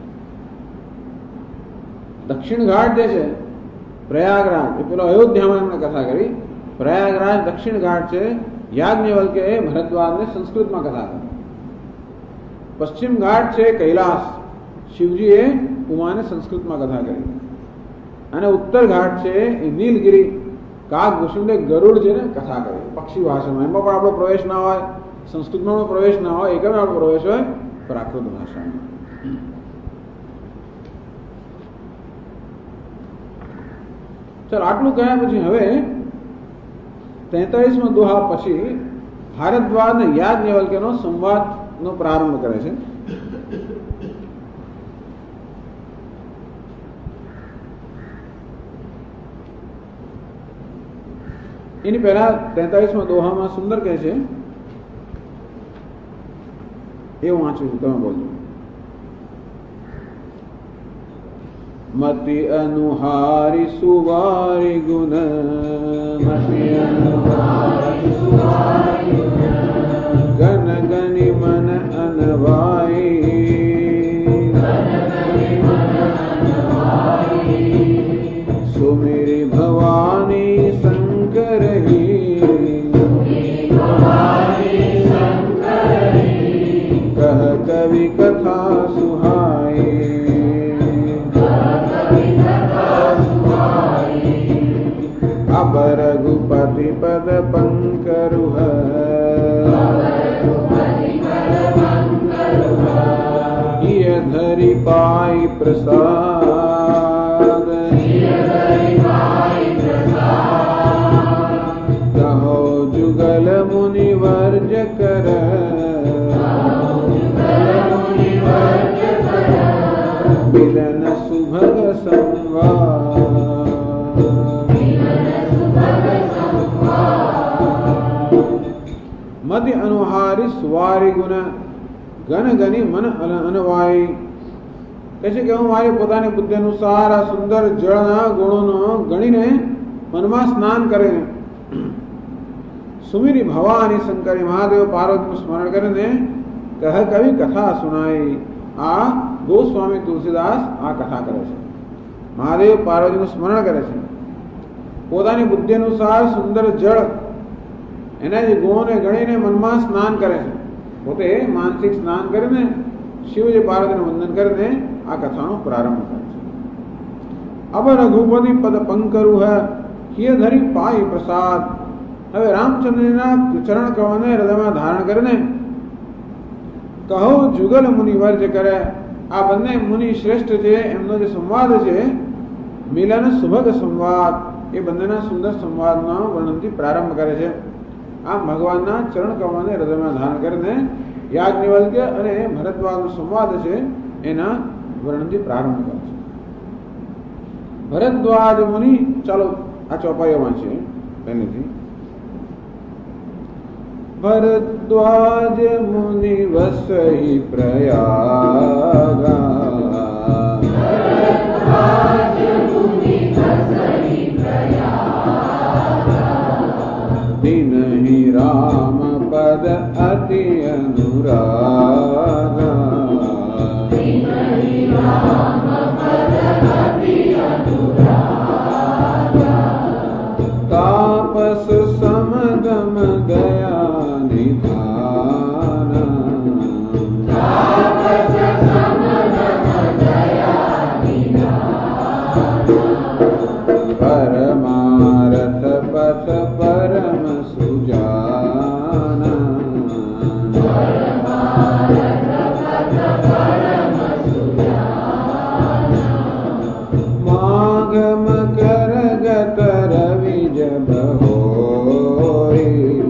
દક્ષિણ ઘાટ જે છે પ્રયાગરાજ, એ પેલો અયોધ્યામાં એમણે કથા કરી. પ્રયાગરાજ દક્ષિણ ઘાટ છે. યાજ્ઞવલ્કે ભરદ્વાજને સંસ્કૃતમાં કથા કરી. પશ્ચિમ ઘાટ છે કૈલાસ, શિવજીએ ઉમાને સંસ્કૃતમાં કથા કરી. અને ઉત્તર ઘાટ છે એ નીલગિરી, કાગભૂષણને ગરુડ જેને કથા કરી પક્ષી ભાષામાં. એમાં પણ આપણો પ્રવેશ ના હોય, સંસ્કૃતમાં આપણો પ્રવેશ ના હોય, એકમ આપણો પ્રવેશ હોય પ્રાકૃત ભાષામાં. ચાલો આટલું કહ્યા પછી હવે 43મા દોહા પછી ભારદ્વાજ ને યાજ્ઞવલ્ક્યનો સંવાદનો પ્રારંભ કરે છે. એની પહેલા 43મા દોહામાં સુંદર કહે છે, એ વાંચું છું, તમે બોલજો. मति अनुहारी सुवारी गुण, मति अनुहारी सुवारी गुण, गण गनि मन अनवाई, सुमिरि भवानी शंकर ही, कह कवि कथा सुहाई, अब रघुपति पद पंकरुह, ये धरि पाई प्रसाद, कहो जुगल मुनि वर्ज कर, मिलन सुभग संवाद, मति अनुहारी सुवारी गुण, गण गनि मन अनवाई. કહેશે કે હું મારી પોતાની બુદ્ધિ અનુસાર આ સુંદર જળના ગુણોનો ગણીને મનમાં સ્નાન કરીને સુમિરી ભવાની શંકરી મહાદેવ પાર્વતીનું સ્મરણ કરીને કહ કવિ કથા સુનાઈ. આ ગોસ્વામી તુલસીદાસ આ કથા કરે છે. મહાદેવ પાર્વતીનું સ્મરણ કરે છે, પોતાની બુદ્ધિ અનુસાર સુંદર જળ એના જે ગુણોને ગણીને મનમાં સ્નાન કરે છે. પોતે માનસિક સ્નાન કરીને શિવજી પાર્વતીનું વંદન કરીને આ કથાનો પ્રારંભ કરે છે. અબ રઘુપતિ પદ પંકરુ હિય ધરી પાઈ પ્રસાદ. હવે રામચંદ્રના ચરણ કમળને હૃદયમાં ધારણ કરીને કહો જુગલ મુનિ વર્જ કરે. આ બંને મુનિ શ્રેષ્ઠ છે, એમનો જે સંવાદ છે મિલન સુભગ સંવાદ, એ બંનેના સુંદર સંવાદના વર્ણનથી પ્રારંભ કરે છે. આમ ભગવાનના ચરણ કમળને હૃદયમાં ધારણ કરીને યાજ્ઞવલ્ક્ય અને ભરદ્વાજનો સંવાદ છે એના વર્ણનથી પ્રારંભ કરે છે. ભરદ્વાજ મુનિ, ચાલો આ ચોપાઈઓમાં છે પહેલેથી. ભરદ્વાજ મુનિ વસઈ પ્રયાગા, દિનહિ રામ પદ અતિ અનુરાગા, તાપસ સમદમ દયા નિધાના, પરમારથ પથ પરમ સુજાના, માઘમ કરગત રવિ જબ હોરી,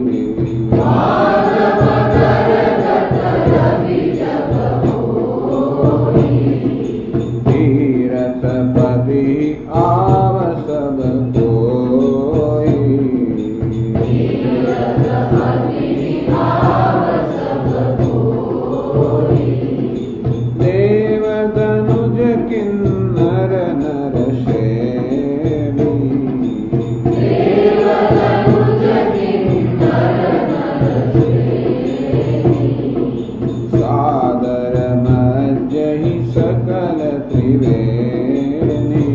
તીરથ પતિ આવ સબ કોઈ, દેવ ધનુજ કિન્નર નર સેવી, સાદર મજ્જહિ સકલ ત્રિવેણી,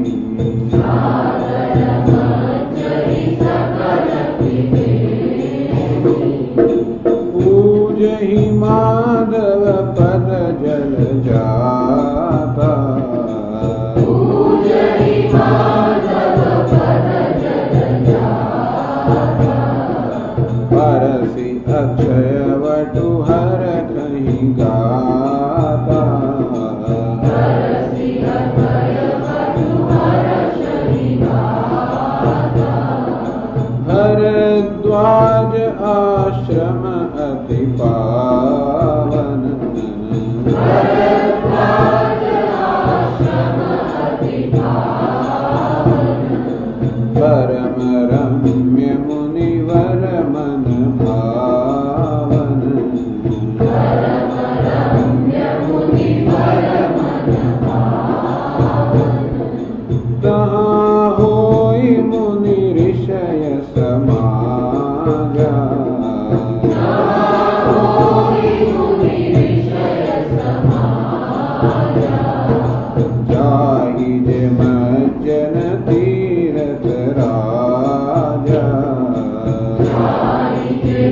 પૂજહિ માધવ પદ જલ જાતા, પરસી અક્ષય વટુ હર કહી ગાતા, ભરદ્વાજ આશ્રમ અતિ પાવન, પરમ રમ્ય મુનિવર મન ભાવન,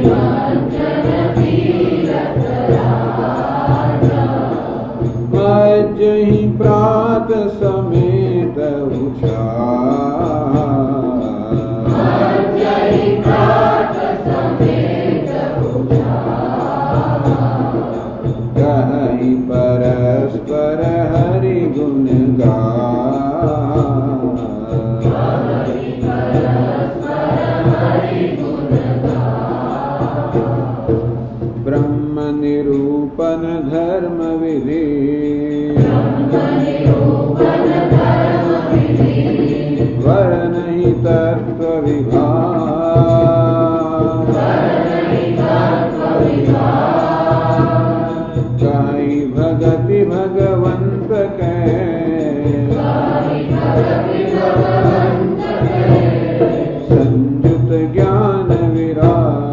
अजहि प्रात समेत कहि परस्पर हरि गुण ब्रह्म निरूपण धर्म विधि वर्णहि तत्व विभाग कहि भगति भगवंत के संयुत ज्ञान विराग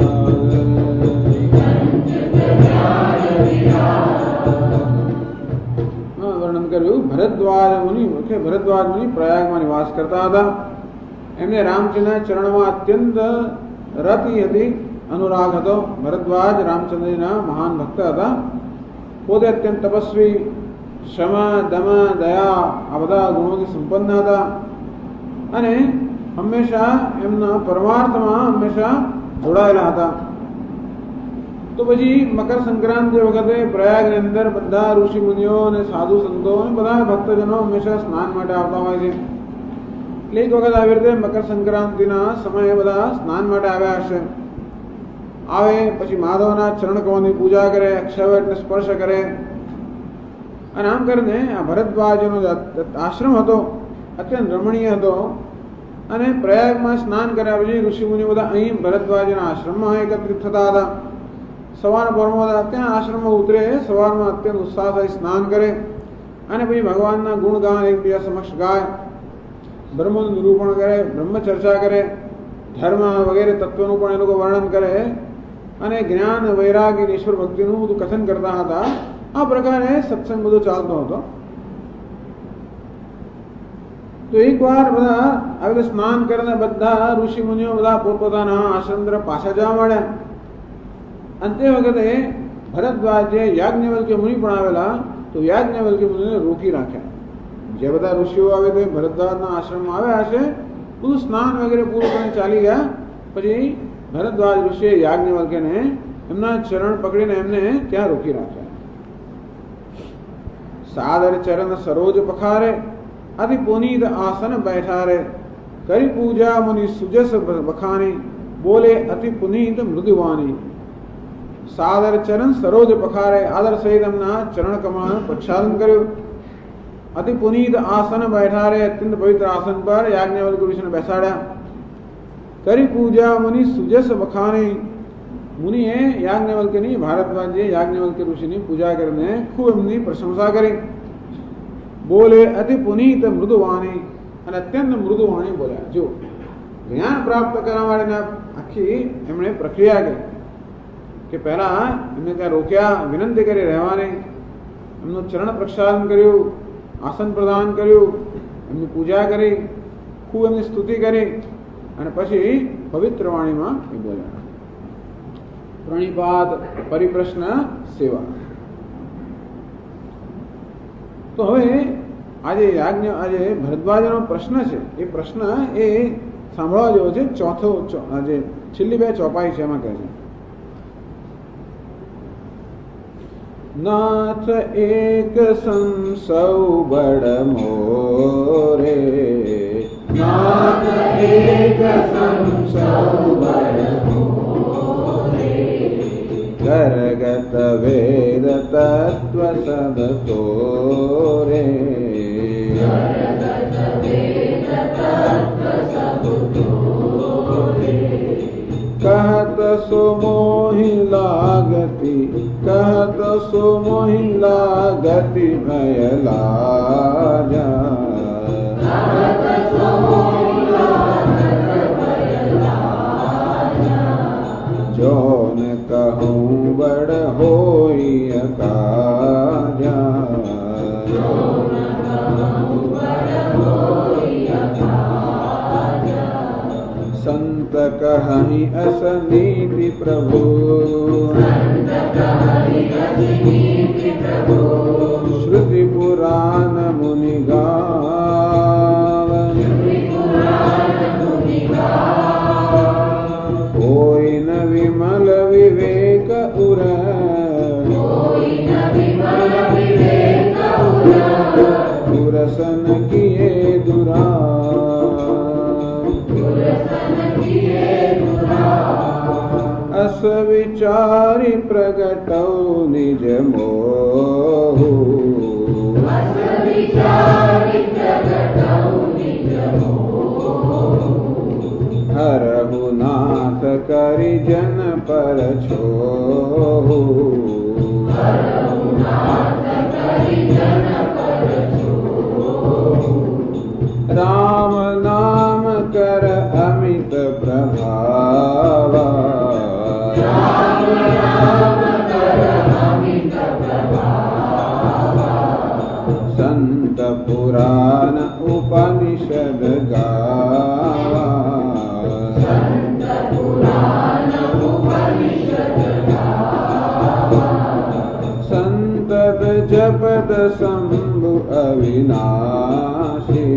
વર્ણન કર્યું ભરદ્વાજ મુનિ ભરદ્વાજ મુનિ પ્રયાગમાં નિવાસ કરતા હતા. એમને રામચંદ્રના ચરણમાં અત્યંત રતિ હતી, અનુરાગ હતો. ભરદ્વાજ રામચંદ્રના મહાન ભક્ત હતા. પોતે અત્યંત તપસ્વી, ક્ષમા, દમ, દયા આ બધા ગુણોથી સંપન્ન હતા અને હંમેશા એમના પરમાર્થમાં હંમેશા જોડાયેલા હતા. તો પછી મકર સંક્રાંતિ વખતે પ્રયાગની અંદર બધા ઋષિ મુનિઓ અને સાધુ સંતો અને બધા ભક્તજનો હંમેશા સ્નાન માટે આવતા હોય છે. એટલે એક વખત આવી રીતે મકર સંક્રાંતિના સમયે બધા સ્નાન માટે આવ્યા હશે. આવે પછી માધવના ચરણ કમળની પૂજા કરે, અક્ષયવટને સ્પર્શ કરે અને આમ કરીને આ ભરદ્વાજનો આશ્રમ હતો, અત્યંત રમણીય હતો. અને પ્રયાગમાં સ્નાન કર્યા પછી ઋષિ મુનિઓ બધા અહીં ભરદ્વાજના આશ્રમમાં એકત્રિત થતા હતા. સવારના પરમાં ત્યાં આશ્રમમાં ઉતરે, સવારમાં અત્યંત ઉત્સાહથી સ્નાન કરે અને પછી ભગવાનના ગુણગાન એકબીજા સમક્ષ ગાય, બ્રહ્મનું નિરૂપણ કરે, બ્રહ્મ ચર્ચા કરે, ધર્મ વગેરે તત્વનું પણ એ લોકો વર્ણન કરે અને જ્ઞાન, વૈરાગ્ય, ઈશ્વર ભક્તિનું બધું કથન કરતા હતા. આ પ્રકારે સત્સંગ બધો ચાલતો હતો. તો એકવાર બધા આવી સ્નાન કરીને બધા ઋષિ મુનિઓ બધા પોતપોતાના આશ્રમ તરફ પાછા જવા માંડ્યા. અને તે વખતે ભરદ્વાજે યાજ્ઞવલ્ક્ય મુનિ પણ આવેલા. તો યાજ્ઞવલ્ક્ય મુનિને રોકી રાખ્યા. જે બધા ઋષિઓ આવે તો ભરદ્વાજના આશ્રમમાં આવ્યા હશે, બધું સ્નાન વગેરે પૂરું કરીને ચાલી ગયા. પછી ભરદ્વાજ ઋષિએ યાજ્ઞવલ્ક્યને એમના ચરણ પકડીને એમને ત્યાં રોકી રાખ્યા. સાદર ચરણ સરોજ પખારે, અતિ પુનીત આસન બેઠારે, કરી પૂજા મુનિ સુજસ બખાની, બોલે અતિ પુનીત મૃદુવાણી. સાદર ચરણ સરોજ પખારે, આદર સહિત એમના ચરણ કમળનું પ્રક્ષાલન કર્યું. અતિ પુનીત આસન બેઠારે, અત્યંત પવિત્ર આસન પર યાજ્ઞવલ્ક્ય ઋષિને બેસાડ્યા. કરી પૂજા મુનિ સુજસ બખાની, મુનિએ યાજ્ઞવલ્ક્યની ભારદ્વાજે યાજ્ઞવલ્ક્ય ઋષિની પૂજા કરીને ખૂબ એમની પ્રશંસા કરી. બોલે અતિ પુનીત મૃદુવાણી, અને અત્યંત મૃદુવાણી બોલ્યા. જો જ્ઞાન પ્રાપ્ત કરવા માટેના આખી એમણે પ્રક્રિયા કરી કે પહેલા એમને ત્યાં રોક્યા, વિનંતી કરી રહેવાની, એમનું ચરણ પ્રક્ષાલન કર્યું, આસન પ્રદાન કર્યું, એમની પૂજા કરી, ખૂબ એમની સ્તુતિ કરી અને પછી પવિત્ર વાણીમાં એ બોલ્યા. પ્રણિપાત, પરિપ્રશ્ન, સેવા. તો હવે આજે ભરદ્વાજનો પ્રશ્ન છે, એ પ્રશ્ન એ સાંભળવા જેવો છે. ચોથો આજે છેલ્લી બે ચોપાઈ છે એમાં કહે છે, નાથ એક સંસૌ બડ મોરે, નાથ એક સંસૌ બડ મોરે, કરગત વેદ તત્વ સદ તોરે, કરગત વેદ તત્વ સદ તોરે, कहत सो मोहि लागति, कहत सो मोहि लागति भय लाजा, कहत सो मोहि लागति भय लाजा, जो न कहूँ बड़ होई अकाजा, जो न कहूँ बड़ होई अकाजा, संत कह कहीं असनीति प्रभु, श्रुति पुराण मुनि गावन, कोई न विमल विवेक उर, पुरसन किए दुरा, अस विचारी प्रगटौ निज मोह, हरहु नाथ करि जन पर छोहु, राम नाम कर अमित प्रभावा, संत पुराण उपनिषद गावा, संतत जपत शंभु अविनाशी,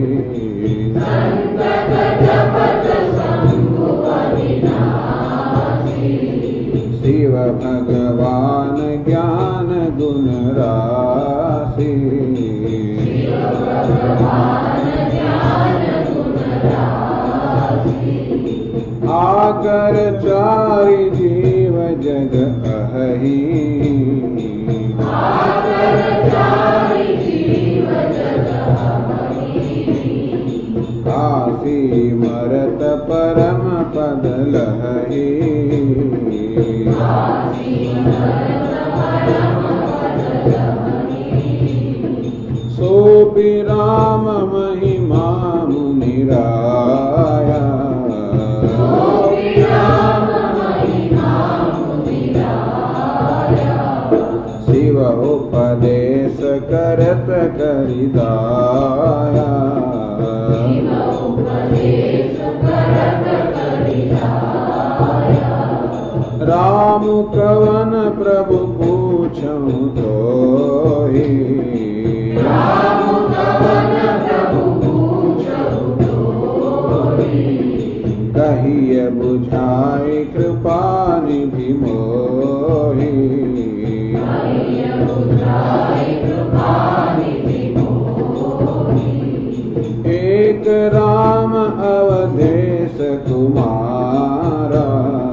शिव भगवान ज्ञान गुण राशि, आकर चारि जीव जग अहि, काशी मरत परम पद लहि, सोपि राम महिमा मुनिराया, शिव उपदेश करत करिदाया, राम कवन प्रभु पूछऊं तोहि, कहिए बुझाए कृपा निधि मोहि, एक राम अवधेश कुमारा,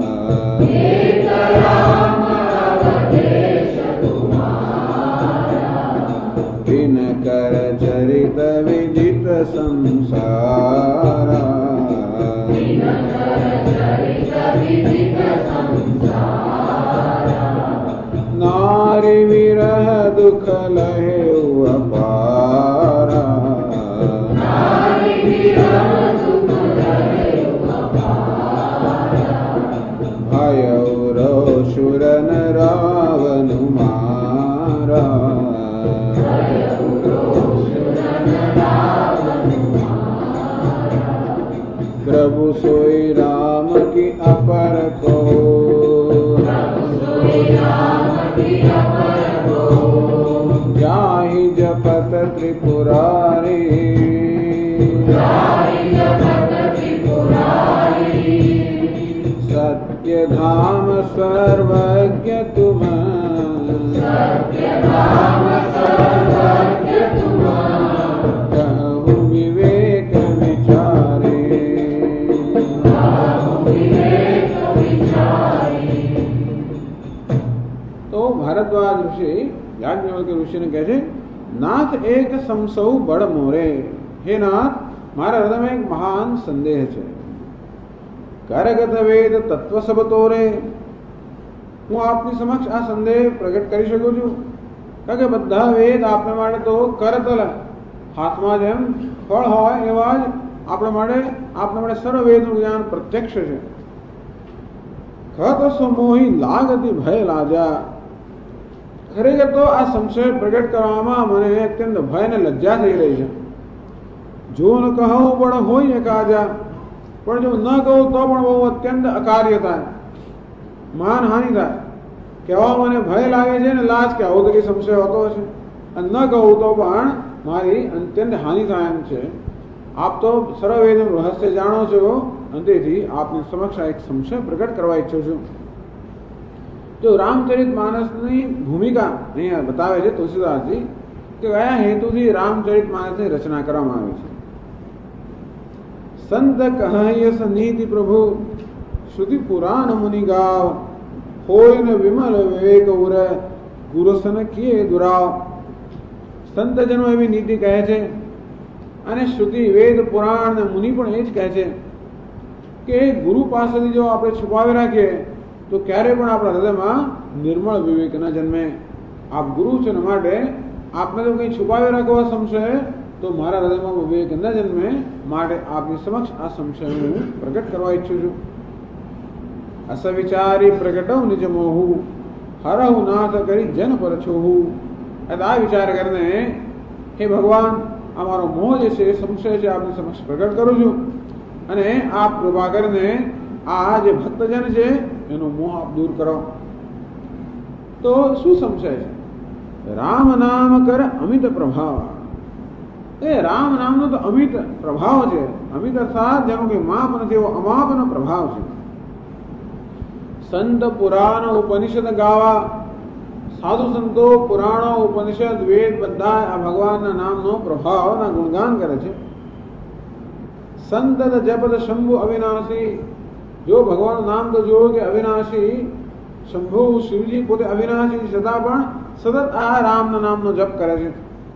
बिन कर चरित विजित संसारा, नारी विरह दुख लहे अपारा, भयउ रोषुरन रावण मारा, प्रभु सोई राम की अपर को, जाहि जपत त्रिपुरारी, सत्य धाम सर्वज्ञ तुम, कहु विवेक विचारे, तो भारद्वाज ऋषि याज्ञवल्क्य ऋषि ने कहे, नाथ एक समसौ बड़ मोरे, हे नाथ मारा हृदय में एक महान संदेह है, करगत वेद तत्व सब तोरे, હું આપની સમક્ષ આ સંદેહ પ્રગટ કરી શકું છું, કારણ કે બધા વેદ આપણા માટે તો કરતલ હાથમાં જેમ ફળ હોય એવા જ આપણા માટે સર્વ વેદનું જ્ઞાન પ્રત્યક્ષ છે. ખત સમોહી લાગતી ભય લાજા, ખરેખર તો આ સંશય પ્રગટ કરવામાં મને અત્યંત ભય અને લજ્જા થઈ રહી છે. જો ન કહો બળ હોય કાજા, પણ જો ન કહું તો પણ બહુ અત્યંત અકાર્ય થાય, માનહાનિ થાય. કહેવા મને ભય લાગે છે ને લાજ કે આવો તો કઈ સંશય હોતો હશે, અને ન કહું તો પણ મારી અત્યંત હાનિ થાય એમ છે. આપ તો સર્વવેદ રહસ્ય જાણો છો, અને તેથી આપની સમક્ષ એક સંશય પ્રગટ કરવા ઈચ્છું છું. જો રામચરિત માનસની ભૂમિકા અહીંયા બતાવે છે તુલસીદાસજી કે કયા હેતુથી રામચરિત માનસની રચના કરવામાં આવી છે. સંત કહ્ય નીતિ પ્રભુ શ્રુતિ પુરાણ મુનિ ગાવ, હોય ન વિમલ વિવેક ઉર ગુરુસન કિયે દુરાવ. સંતજનો એવી નીતિ કહે છે, અને શ્રુતિ વેદ પુરાણ ને મુનિ પણ એ જ કહે છે કે ગુરુ પાસેથી જો આપણે છુપાવી રાખીએ તો ક્યારે પણ આપણા હૃદયમાં નિર્મળ વિવેક ન જન્મે. આપ ગુરુ છે ને માટે આપને તો કંઈ છુપાવી રાખવા સંશય તો મારા હૃદયમાં વિવેક ન જન્મે. માટે આપની સમક્ષ આ સંશય હું પ્રગટ કરવા ઈચ્છું છું. અસવિચારી પ્રગટવ નિજ મોહુ, હરહુ નાથ કરી જન પર છોહુ. આ વિચાર કરીને હે ભગવાન, અમારો મોહ જે છે, સંશય છે, આપની સમક્ષ પ્રગટ કરું છું, અને આપ કૃપા કરીને આ જે ભક્તજન છે એનો મોહ આપ દૂર કરો. તો શું સંશય છે? રામ નામ કર અમિત પ્રભાવ. એ રામ નામનો તો અમિત પ્રભાવ છે. અમિત અર્થાત જેનો કે માપ નથી એવો અમાપનો પ્રભાવ છે. સંત પુરાણ ઉપનિષદ ગાવા, સાધુ સંતો પુરાણો ઉપનિષદ વેદ બધા આ ભગવાનના નામનો પ્રભાવના ગુણગાન કરે છે. સંત જપદ શંભુ અવિનાશી. જો ભગવાનનું નામ તો જોયું કે અવિનાશી શંભુ શિવજી પોતે અવિનાશી છતાં પણ સતત આ રામના નામનો જપ કરે છે.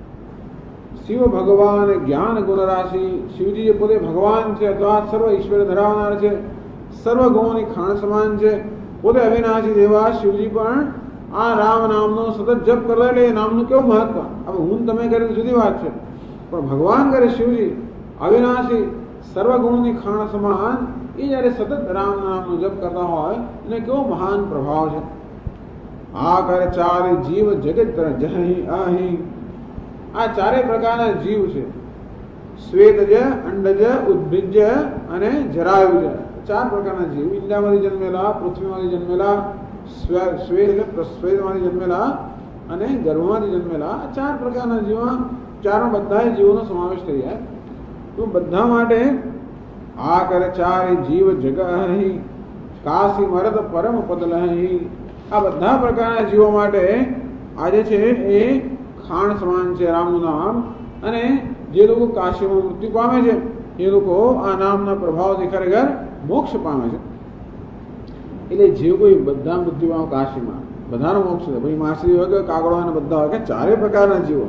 શિવ ભગવાન જ્ઞાન ગુણ રાશિ. શિવજી પોતે ભગવાન છે અથવા સર્વ ઈશ્વર ધરાવનાર છે, સર્વ ગુણોની ખાણ સમાન છે, પોતે અવિનાશી જેવા શિવજી પણ આ રામ નામનો સતત જપ કરે. એટલે એ નામનું કેવું મહત્વ! હવે હું તમે કરે જુદી વાત છે, પણ ભગવાન કરે શિવજી અવિનાશી સર્વ ગુણોની ખાણ સમાન, એ જયારે સતત રામ નામનો જપ કરતા હોય એને કેવો મહાન પ્રભાવ છે. આ કરે ચારે જીવ જગત જહી અહી. આ ચારે પ્રકારના જીવ છે, શ્વેતજ, અંડજ, ઉદ્ભિજ અને જરાયુજ. ચાર પ્રકારના જીવ, ઈંડામાંથી જન્મેલા, પૃથ્વીમાંથી જન્મેલા, શ્વેત એટલે પ્રશ્વેતમાંથી જન્મેલા અને ગર્ભમાંથી જન્મેલા. આ ચાર પ્રકારના જીવો, ચારો બધા જીવોનો સમાવેશ થઈ જાય. તો બધા માટે આ કરે ચારે જીવ જગ અહી, કાશી મરદ પરમ પદ લહી. આ બધા પ્રકારના જીવો માટે આજે છે એ ખાણ સમાન છે રામનું નામ. અને જે લોકો કાશીમાં મૃત્યુ પામે છે એ લોકો આ નામના પ્રભાવથી ખરેખર મોક્ષ પામે છે. એટલે જે કોઈ બધા મૃત્યુ પામે કાશીમાં બધાનો મોક્ષ છે. ભાઈ માછલી હોય કે કાગડો અને બધા હોય કે ચારે પ્રકારના જીવો.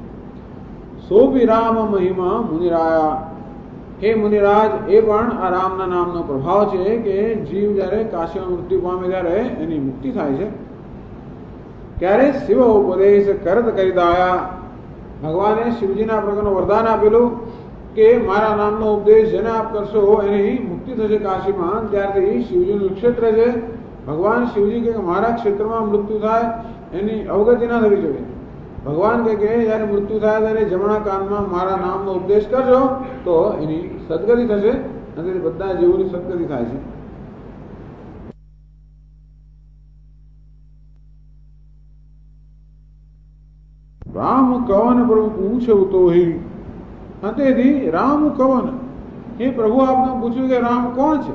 સોપી રામ મહિમા મુનિરાયા. હે મુનિરાજ, એ પણ આ રામના નામનો પ્રભાવ છે કે જીવ જયારે કાશીમાં મૃત્યુ પામે ત્યારે એની મુક્તિ થાય છે. ક્યારે? શિવ ઉપદેશ કરત કરી દાયા. ભગવાને શિવજીના પ્રકારનું વરદાન આપેલું કે મારા નામનો ઉપદેશ જેને આપ કરશો એની મુક્તિ થશે કાશીમાં. ત્યારથી શિવજીનું ક્ષેત્ર છે. ભગવાન શિવજી કે મારા ક્ષેત્રમાં મૃત્યુ થાય એની અવગતિ ના થવી જોઈએ. ભગવાન કે જયારે મૃત્યુ થાય ત્યારે જમણા કાનમાં મારા નામનો ઉપદેશ કરશો તો એની સદગતિ થશે, અને બધા જીવોની સદગતિ થાય છે. રામ કવન પ્રભુ પૂછવું તો તેથી રામ કવન, હે પ્રભુ આપને પૂછ્યું કે રામ કોણ છે?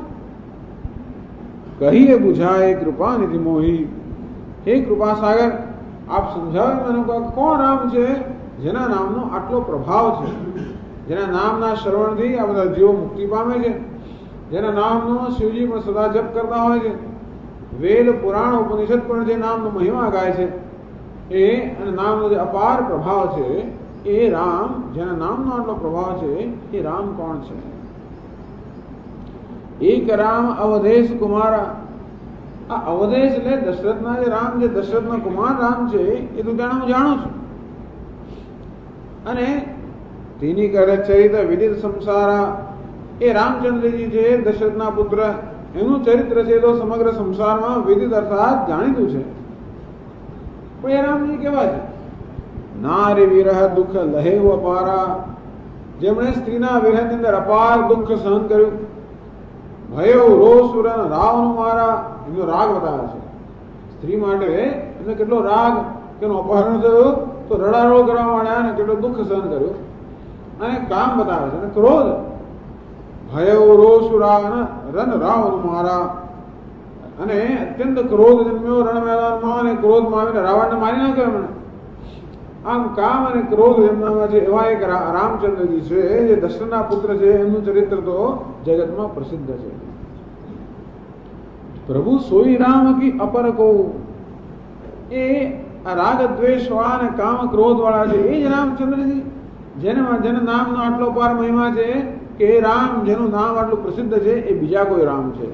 કહીએ બુઝાય કૃપા નિધિ મોહી. હે કૃપા સાગર, આપ સમજાવે મને કોણ રામ છે જેના નામનો આટલો પ્રભાવ છે, જેના નામના શ્રવણથી આ બધા જીવો મુક્તિ પામે છે, જેના નામનો શિવજી પણ સદા જપ કરતા હોય છે, વેદ પુરાણ ઉપનિષદ પણ જે નામનો મહિમા ગાય છે, એ અને નામનો જે અપાર પ્રભાવ છે એ રામ, જેના નામનો આટલો પ્રભાવ છે એ રામ કોણ છે? એક રામ અવધેશ કુમારા. આ અવધેશ એટલે દશરથના જે રામ, જે દશરથના કુમાર રામ છે એ તો હું જાણું છું. અને તેની કરે ચરિત્ર વિદિત સંસારા. એ રામચંદ્રજી છે દશરથના પુત્ર, એનું ચરિત્ર છે તો સમગ્ર સંસારમાં વિદિત અર્થાત જાણીતું છે. પણ એ રામજી કેવા છે? નારી વિરહ દુઃખ લહેવ અપારા. જેમણે સ્ત્રીના વિરહની અંદર અપાર દુઃખ સહન કર્યું. ભયો રોષ રાવનું મારા, એમનો રાગ બતાવે છે. સ્ત્રી માટે એમને કેટલો રાગ, કે અપહરણ થયું તો રડારોળ કરવા માંડ્યા અને કેટલો દુઃખ સહન કર્યું, અને કામ બતાવે છે. અને ક્રોધ, ભયો રોષ રન રાવણ મારા, અને અત્યંત ક્રોધ જન્મ્યો રણ મેદાનમાં, અને ક્રોધમાં આવીને રાવણને મારી નાખ્યો એમણે. આમ કામ અને ક્રોધ એમનામાં છે. એવા એક રામચંદ્રજી છે, જે દશરથના પુત્ર છે. એમનું ચરિત્ર તો જગતમાં પ્રસિદ્ધ છે. પ્રભુ સોઈ રામ કી અપર કો, એ આ રાગ દ્વેષ વાળા અને કામ ક્રોધ વાળા છે, એ જ રામચંદ્રજી, જેના નામનો આટલો પાર મહિમા છે, કે એ રામ જેનું નામ આટલું પ્રસિદ્ધ છે, એ બીજા કોઈ રામ છે.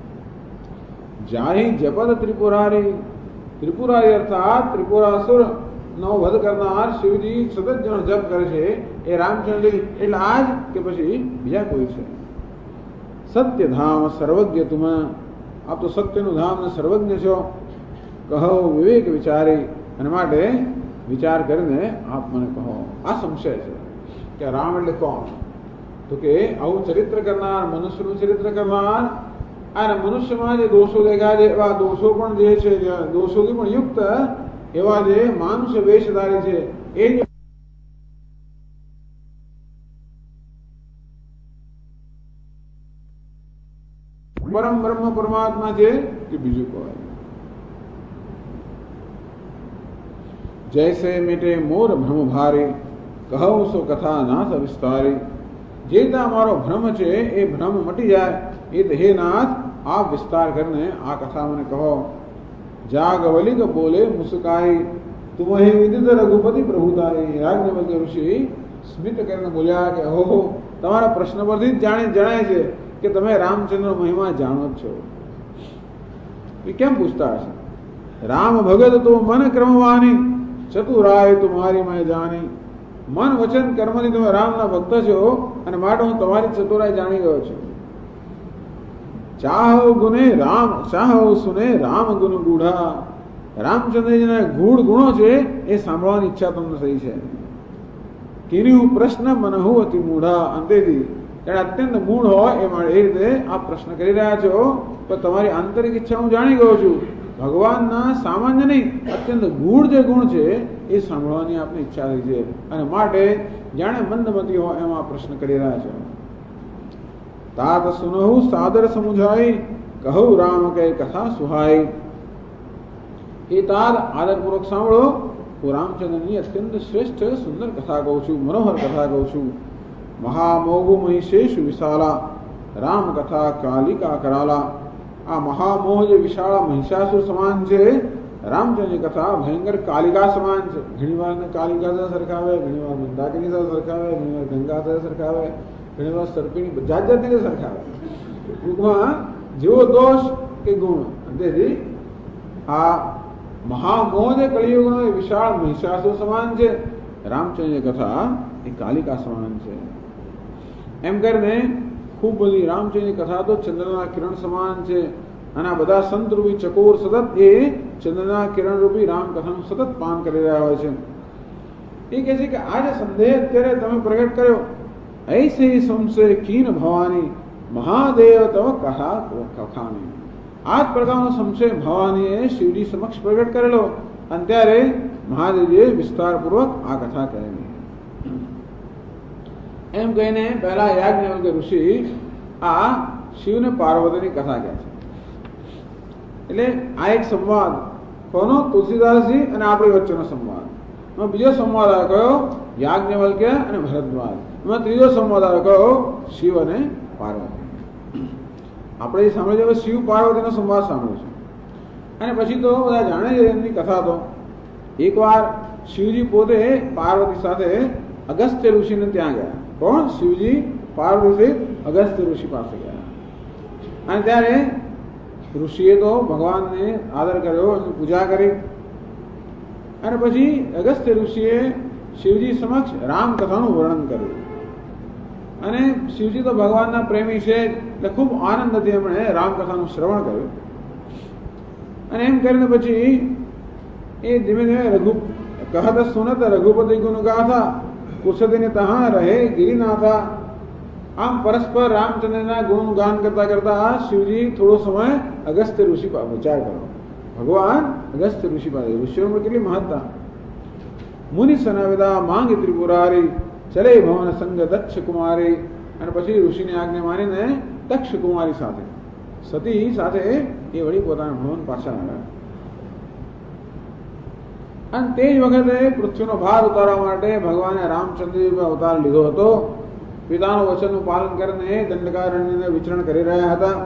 જાહી જપદ ત્રિપુરારી, ત્રિપુરારી અર્થાત ત્રિપુરાસુર નો વધ કરનાર શિવજી સતત જેનો જપ કરે છે, એ રામચંદ્રજી. એટલે આજ કે પછી બીજા કોઈ છે. સત્ય ધામ સર્વજ્ઞ તુમ, આપ તો સત્યનું ધામ ને સર્વજ્ઞ છો. કહો વિવેક વિચારી, અને માટે વિચાર કરીને આપ મને કહો. આ સંશય છે કે રામ એટલે કોણ? તો કે આવું ચરિત્ર કરનાર, મનુષ્યનું ચરિત્ર કરનાર, અને મનુષ્યમાં જે દોષો દેખાય છે એવા દોષો પણ જે છે, દોષોથી પણ યુક્ત એવા જે માનુષ વેશધારી છે, એ પરમ બ્રહ્મ પરમાત્મા છે કે બીજું કોઈ? જૈસે મિટે મોર ભ્રમ ભારી, કહું સો કથા નાથ વિસ્તારી. જે મારો ભ્રમ છે એ ભ્રમ મટી જાય, એ હે નાથ આપ વિસ્તાર કરીને આ કથા મને કહો. જાગવલિક બોલે મુસ્કાઈ, તું અહીં વિદિત રઘુપતિ પ્રભુતારી. યાજ્ઞવલ્ક્ય ઋષિ સ્મિત કરીને બોલ્યા કે ઓહો, તમારા પ્રશ્ન પરથી જ જણાય છે કે તમે રામચંદ્ર મહિમા જાણો જ છો. એ કેમ પૂછતા હશે? રામ ભગત તો મન ક્રમવાની, ચતુરાય તુમારી મેં જાણી. મન વચન કર્મથી તમે રામના ભક્ત છો, અને માટે હું તમારી ચતુરાઈ જાણી ગયો છું. ચાહો ગુને રામ, ચાહો સુને રામ ગુણ ગૂઢા. રામચંદ્રજીના ગૂઢ ગુણો છે એ સાંભળવાની ઈચ્છા તમને થઈ છે. કિર્યું પ્રશ્ન મનહુ અતિ મૂઢા. અંતેથી એને અત્યંત મૂળ હોય એ રીતે આપ પ્રશ્ન કરી રહ્યા છો, તો તમારી આંતરિક ઈચ્છા હું જાણી ગયો છું. ભગવાનના સામાન્ય નહીં, અત્યંત ગૂઢ જે ગુણ છે એ સાંભળવાની આપની ઈચ્છા થઈ છે, અને માટે જાણે મંદમતી હોય એમ આ પ્રશ્ન કરી રહ્યા છો. તાત સુનહુ સાદર સમુજાઈ, કહું રામ કે કથા સુહાઈ. એ તાત આદરપૂર્વક સાંભળો, હું રામચંદ્રની અત્યંત શ્રેષ્ઠ સુંદર કથા કહું છું, મનોહર કથા કહું છું. મહામોઘુ મહિષેષુ વિશાલા, રામ કથા કાલિકા કરાલા. આ મહામોહ જે વિશાળ મહિષાસુર સમાન છે, રામચંદ્રની કથા ભયંકર કાલિકા સમાન છે. ઘણી વાર કાલિકા સાથે સરખાવે, ઘણી વાર મંદાકિની સાથે સરખાવે, ઘણી વાર ગંગા સાથે સરખાવે, ઘણી વાર સર્પિણી, જાત જાતની સરખાવે. ટૂંકમાં જેવો દોષ કે ગુણ. તેથી આ મહામોહ જે કલિયુગનો એ વિશાળ મહિષાસુર સમાન છે, રામચંદ્રની કથા એ કાલિકા સમાન છે. એમ કરીને ખૂબ બધી રામચંદ્રની કથા તો ચંદ્રના કિરણ સમાન છે, અને આ બધા સંતરૂપી ચકોર સતત એ ચંદ્રના કિરણ રૂપી રામકથાનું સતત પાન કરી રહ્યા હોય છે. એ કહે છે કે આ જે સંદેહ અત્યારે તમે પ્રગટ કર્યો, ऐसे संशय कीन भवानी, મહાદેવ તવ કહા કખાની. આ જ પ્રકારનો સંશય ભવાનીએ શિવજી સમક્ષ પ્રગટ કરેલો, અને ત્યારે મહાદેવજીએ વિસ્તારપૂર્વક આ કથા કહેલી. એમ કહીને પહેલા યાજ્ઞવલ્ક્ય ઋષિ આ શિવને પાર્વતીની કથા કહે છે. એટલે આ એક સંવાદ કોનો? તુલસીદાસજી અને આપણી વચ્ચેનો સંવાદ. બીજો સંવાદ આવ્યો કયો? યાજ્ઞવલ્ક્ય અને ભરદ્વાજ. એમાં ત્રીજો સંવાદ આવ્યો કયો? શિવ અને પાર્વતી. આપણે સાંભળ્યું છે શિવ પાર્વતીનો સંવાદ સાંભળ્યો છે, અને પછી તો બધા જાણે છે એમની કથા. તો એકવાર શિવજી પોતે પાર્વતી સાથે અગસ્ત્ય ઋષિને ત્યાં ગયા. કોણ? શિવજી પાર્વતી અગસ્ત્ય ઋષિ પાસે ગયા, અને ત્યારે ઋષિએ તો ભગવાનને આદર કર્યો, એમની પૂજા કરી, અને પછી અગસ્ત્ય ઋષિએ શિવજી સમક્ષ રામકથાનું વર્ણન કર્યું. અને શિવજી તો ભગવાનના પ્રેમી છે, એટલે ખૂબ આનંદથી એમણે રામકથાનું શ્રવણ કર્યું. અને એમ કરીને પછી એ ધીમે ધીમે કહત સુનત રઘુપતિ ગુણ ગાથા, કુશદિને તહા રહે ગિરિનાથા. આમ પરસ્પર રામચંદ્રના ગુણગાન કરતા કરતા શિવજી થોડો સમય અગસ્ત્ય ઋષિ વિચાર કરો. ભગવાન અગસ્ત્ય ઋષિ પાસે, ઋષિઓમાં કેટલી મહત્તા. મુનિ સનવિદા માંગી ત્રિપુરારી ચલે ભવન સંગ દક્ષ કુમારી. અને પછી ઋષિની આજ્ઞા માનીને દક્ષ કુમારી સાથે, સતી સાથે એ વળી પોતાના ભવન પાછા આવ્યા. અને તે જ વખતે પૃથ્વીનો ભાર ઉતારવા માટે ભગવાને રામચંદ્રજી અવતાર લીધો હતો. પિતાનું વચનનું પાલન કરીને દંડકારણ્યને વિચરણ કરી રહ્યા હતા.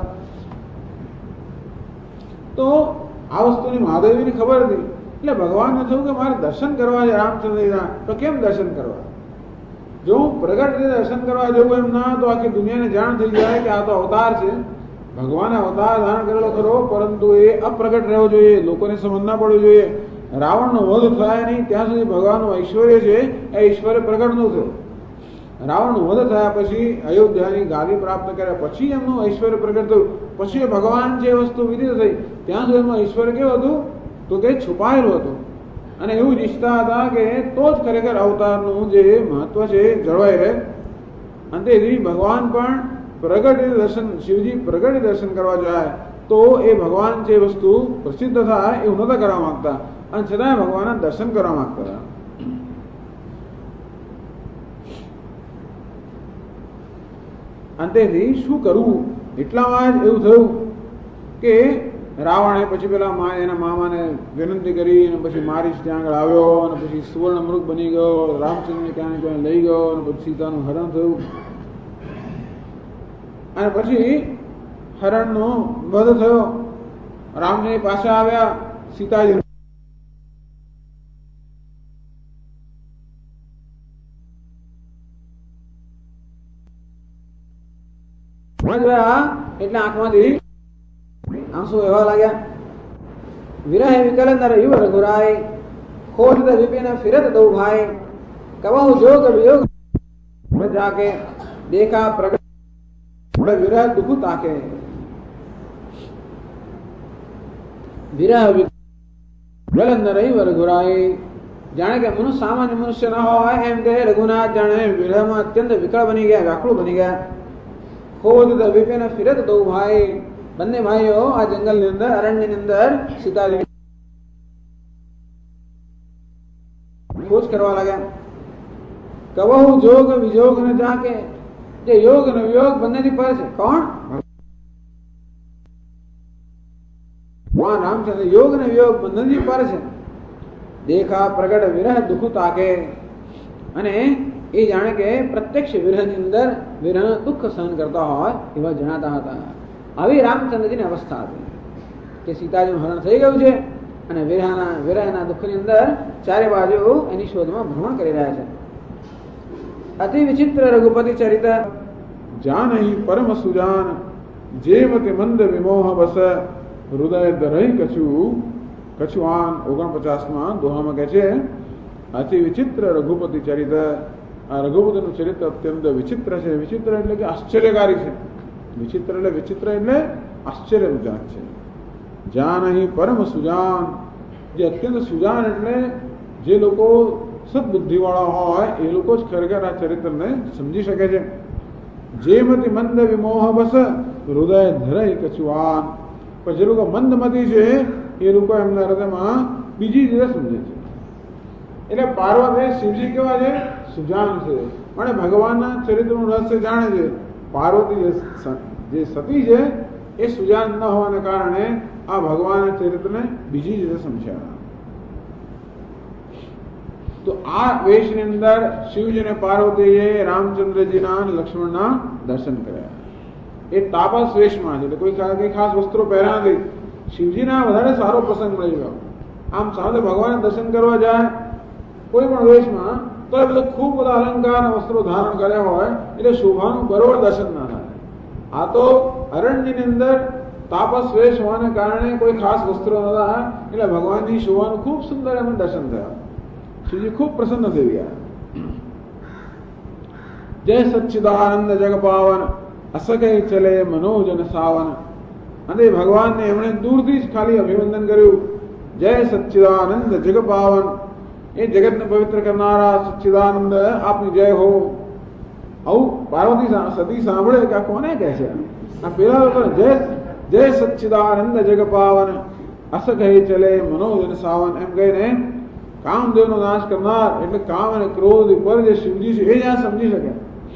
તો આ વસ્તુની મહાદેવીની ખબર હતી. એટલે ભગવાનને થયું કે મારે દર્શન કરવા છે રામચંદ્રજીના. તો કેમ દર્શન કરવા? જો હું પ્રગટ રીતે દર્શન કરવા જવું એમ ના તો આખી દુનિયાને જાણ થઈ જાય કે આ તો અવતાર છે. ભગવાને અવતાર ધારણ કરેલો ખરો, પરંતુ એ અપ્રગટ રહેવો જોઈએ, લોકોને સમજ ના પડવું જોઈએ. રાવણનો વધ થાય નહીં ત્યાં સુધી ભગવાનનું ઐશ્વર્ય છે એ ઐશ્વર્ય પ્રગટ ન થયું. રાવણનો વધ થયા પછી અયોધ્યાની ગાદી પ્રાપ્ત કર્યા પછી એમનું ઐશ્વર્ય પ્રગટ થયું. પછી ભગવાન જે વસ્તુ વિદિત થઈ ત્યાં સુધી એમનું ઐશ્વર્ય કેવું હતું? તો કે છુપાયેલું હતું. અને એવું જ ઈચ્છતા હતા કે તો જ ખરેખર અવતારનું જે મહત્વ છે જળવાઈ રહે. અંતેથી ભગવાન પણ પ્રગટ દર્શન, શિવજી પ્રગટ દર્શન કરવા જાય તો એ ભગવાન જે વસ્તુ પ્રસિદ્ધ થાય એવું નતા કરવા માંગતા, અને છતાંય ભગવાનના દર્શન કરવા માંગતા હતા. અંતેથી શું કરવું? એટલામાં જ એવું થયું કે રાવણે પછી પેલા એના મામાને વિનંતી કરી અને પછી મારીશ ત્યાં આગળ આવ્યો અને પછી સુવર્ણ મૃગ બની ગયો. રામચંદ્રને ક્યાં ક્યાં લઈ ગયો અને પછી સીતાનું હરણ થયું. અને પછી હરણનો વધ થયો. રામજી પાછા આવ્યા. સીતાજી એટલે આંખમાંથી આંસુ એવા લાગ્યા. વિરહ વિકલંદર યુવ રઘુરાય ખોટ વિપિન ફિરત દો ભાઈ કબહુ જોગ વિયોગ જાકે દેખા પ્રગટ વિરહ દુઃખ તાકે. વિરહ વિકલંદર યુવ રઘુરાય, જાણે કે મનુષ્ય સામાન્ય મનુષ્ય ના હોય એમ કે રઘુનાથ જાણે વિરહમાં અત્યંત વિકળ બની ગયા, વ્યાકુળ બની ગયા. ખોદ વિપિન ફિરત દો ભાઈ, બંને ભાઈઓ આ જંગલની અંદર, અરણ્યની અંદર સીતાજી ખોજ કરવા લાગ્યા. કબહુ જોગ વિજોગ ને જાકે, જે યોગ અને વિયોગ બંનેની પર છે. કોણ? ભગવાન રામચંદ્ર યોગ અને વિયોગ બંનેની પર છે. દેખા પ્રગટ વિરહ દુઃખ તાકે, અને એ જાણે કે પ્રત્યક્ષ વિરહની અંદર વિરહ દુઃખ સહન કરતા હોય એવા જણાતા હતા. આવી રામચંદ્રજીની અવસ્થા હતી કે સીતાજીનું હરણ થઈ ગયું છે અને વિરહના દુઃખની અંદર ચારે બાજુ એની શોધમાં ભ્રમણ કરી રહ્યા છે. અતિ વિચિત્ર રઘુપતિ ચરિત જાનહી પરમ સુજાન, જેમતિ મંદ વિમોહ બસ હૃદય દરહી કછુઆન. 49માં દોહામાં કહે છે અતિ વિચિત્ર રઘુપતિ ચરિત. આ રઘુપતિનું ચરિત્ર અત્યંત વિચિત્ર છે. વિચિત્ર એટલે કે આશ્ચર્યકારી છે. વિચિત્ર એટલે આશ્ચર્યજનક છે. જાનહી પરમ સુજાન, જે અત્યંત સુજાન એટલે જે લોકો સદબુદ્ધિવાળા હોય એ લોકો જ ખરેખર આ ચરિત્રને સમજી શકે છે. જેમતિ મંદ વિમોહ બસ હૃદય ધરઈ કછુઆન, પણ જે લોકો મંદમતી છે એ લોકો એમના હૃદયમાં બીજી રીતે સમજે છે. એટલે પાર્વતી શિવજી કેવા છે? સુજાન છે, પણ ભગવાનના ચરિત્રનું રહસ્ય જાણે છે. પાર્વતી જે સતી છે એ સુજાન ન હોવાને કારણે આ ભગવાનના ચરિત્રને બીજી રીતે સમજ્યા. તો આ વેશની અંદર શિવજી અને પાર્વતીએ રામચંદ્રજીના અને લક્ષ્મણના દર્શન કર્યા. એ તાપસ વેશમાં છે, કોઈ ખાસ વસ્ત્રો પહેર્યા નથી. શિવજીના વધારે સારો પ્રસંગ મળી ગયો. આમ સાથે ભગવાન દર્શન કરવા જાય કોઈ પણ વેશમાં તો એ બધું ખૂબ બધા અલંકાર વસ્ત્રો ધારણ કર્યા હોય એટલે શોભાનું બરોબર દર્શન ના થાય. આ તો અરણ્યની અંદર તાપસ વેશ હોવાને કારણે કોઈ ખાસ વસ્ત્રો નતા એટલે ભગવાનની શોભાનું ખૂબ સુંદર એમાં દર્શન થયા. શિવજી ખૂબ પ્રસન્ન થઈ ગયા. જય સચ્ચિદાનંદ જગ પાવન, અસકય ચલે મનોજન સાવન. અને ભગવાનને એમણે દૂરથી જ ખાલી અભિવંદન કર્યું. જય સચ્ચિદાનંદ જગ પાવન, એ જગતને પવિત્ર કરનારા સચ્ચિદાનંદ આપની જય હો. આવું પાર્વતી સતી સાંભળે કે આ કોને કહે છે? આ પેલા લોકો જય જય સચ્ચિદાનંદ જગ પાવન અસ કહી ચલે મનોજન સાવન એમ કહીને કામદેવનો નાશ કરનાર એટલે કામ અને ક્રોધ પર જે શિવજી છે એ જ આ સમજી શકે.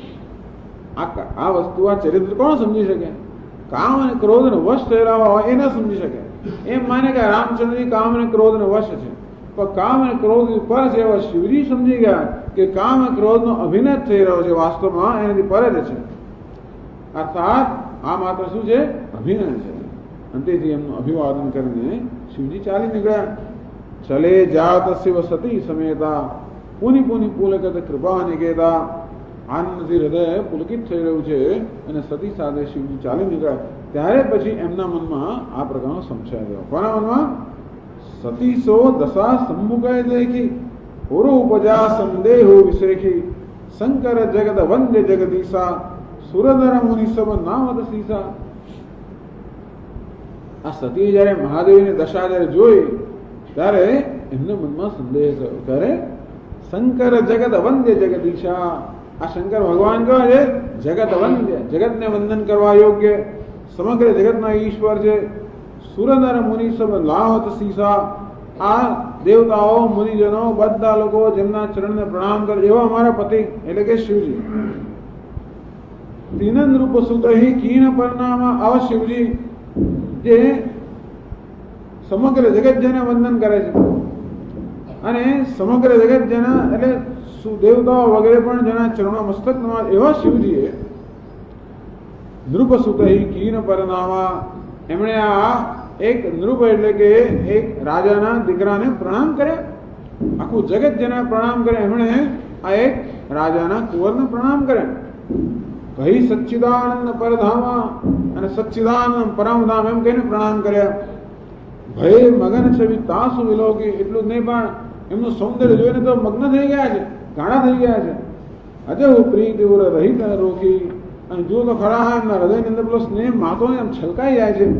આ વસ્તુ આ ચરિત્ર કોણ સમજી શકે? કામ અને ક્રોધ ને વશ થયેલા હોય એ ન સમજી શકે. એમ માને કે રામચંદ્રજી કામ અને ક્રોધ ને વશ છે, પણ કામ અને ક્રોધ પર છે એવા શિવજી સમજી ગયા કે કામ અને ક્રોધ નો અભિનય થઈ રહ્યો છે, વાસ્તવમાં એનાથી પર જ છે. અર્થાત આ માત્ર શું છે? અભિનય છે. અંતેથી એમનું અભિવાદન કરીને શિવજી ચાલી નીકળ્યા. ચલે જાત શિવ સતી સમેતા પુની પુની પુલકત કૃપા નિકેતા. આનંદથી હૃદય પુલકિત થઈ રહ્યું છે અને સતી સાથે શિવજી ચાલી નીકળ્યા. ત્યારે પછી એમના મનમાં આ પ્રકારનો સંશય આવ્યો. કોના મનમાં? સતીસો દશા સમ્મુખે દેખી પુરુ ઉપજા સંદેહો વિશેખી શંકર જગત વંદ્ય જગદીશા સુરધર મુનિ સબ નામદ સીસા. આ સતી જયારે મહાદેવની દશા જયારે જોઈ ત્યારે એમના મનમાં સંદેહ થયો. ત્યારે શંકર જગત વંદ્ય જગદીશા. આ શંકર ભગવાન કેવા છે? જગત વંદ્ય, જગતને વંદન કરવા યોગ્ય, સમગ્ર જગતના ઈશ્વર છે. સુરનર મુનિ સબ લાહત સીસા. આ દેવતાઓ મુનિજનો બધા લોકો જેમના ચરણને પ્રણામ કરે એવા અમારા પતિ એટલે કે શિવજી. તીનંદ રૂપ સુત કીન પરનામા. આવા શિવજી જે સમગ્ર જગત જેને વંદન કરે છે અને સમગ્ર જગત જેના એટલે દેવતાઓ વગેરે પણ જેના ચરણો મસ્તક નમાજ એવા શિવજીએ નૃપસુત કીન પરનામા. એમણે આ એક નૃપ એટલે કે એક રાજાના દીકરાને પ્રણામ કર્યા. આખું જગત જેના પ્રણામ કરે એમણે આ એક રાજાના કુંવરને પ્રણામ કર્યા. કહી સચ્ચિદાનંદ પરધામા. અને સચ્ચિદાનંદ પરમધામ એમ કહીને પ્રણામ કર્યા. ભય મગન છવી તાસુ વિલોકી. એટલું જ નહીં પણ એમનું સૌંદર્ય જોઈને તો મગ્ન થઈ ગયા છે, ગાણા થઈ ગયા છે. અજય પ્રીત રહિત રોકી. અને જુઓ તો ખરા એમના હૃદયની અંદર પેલો સ્નેહ માતો ને એમ છલકાઈ જાય છે.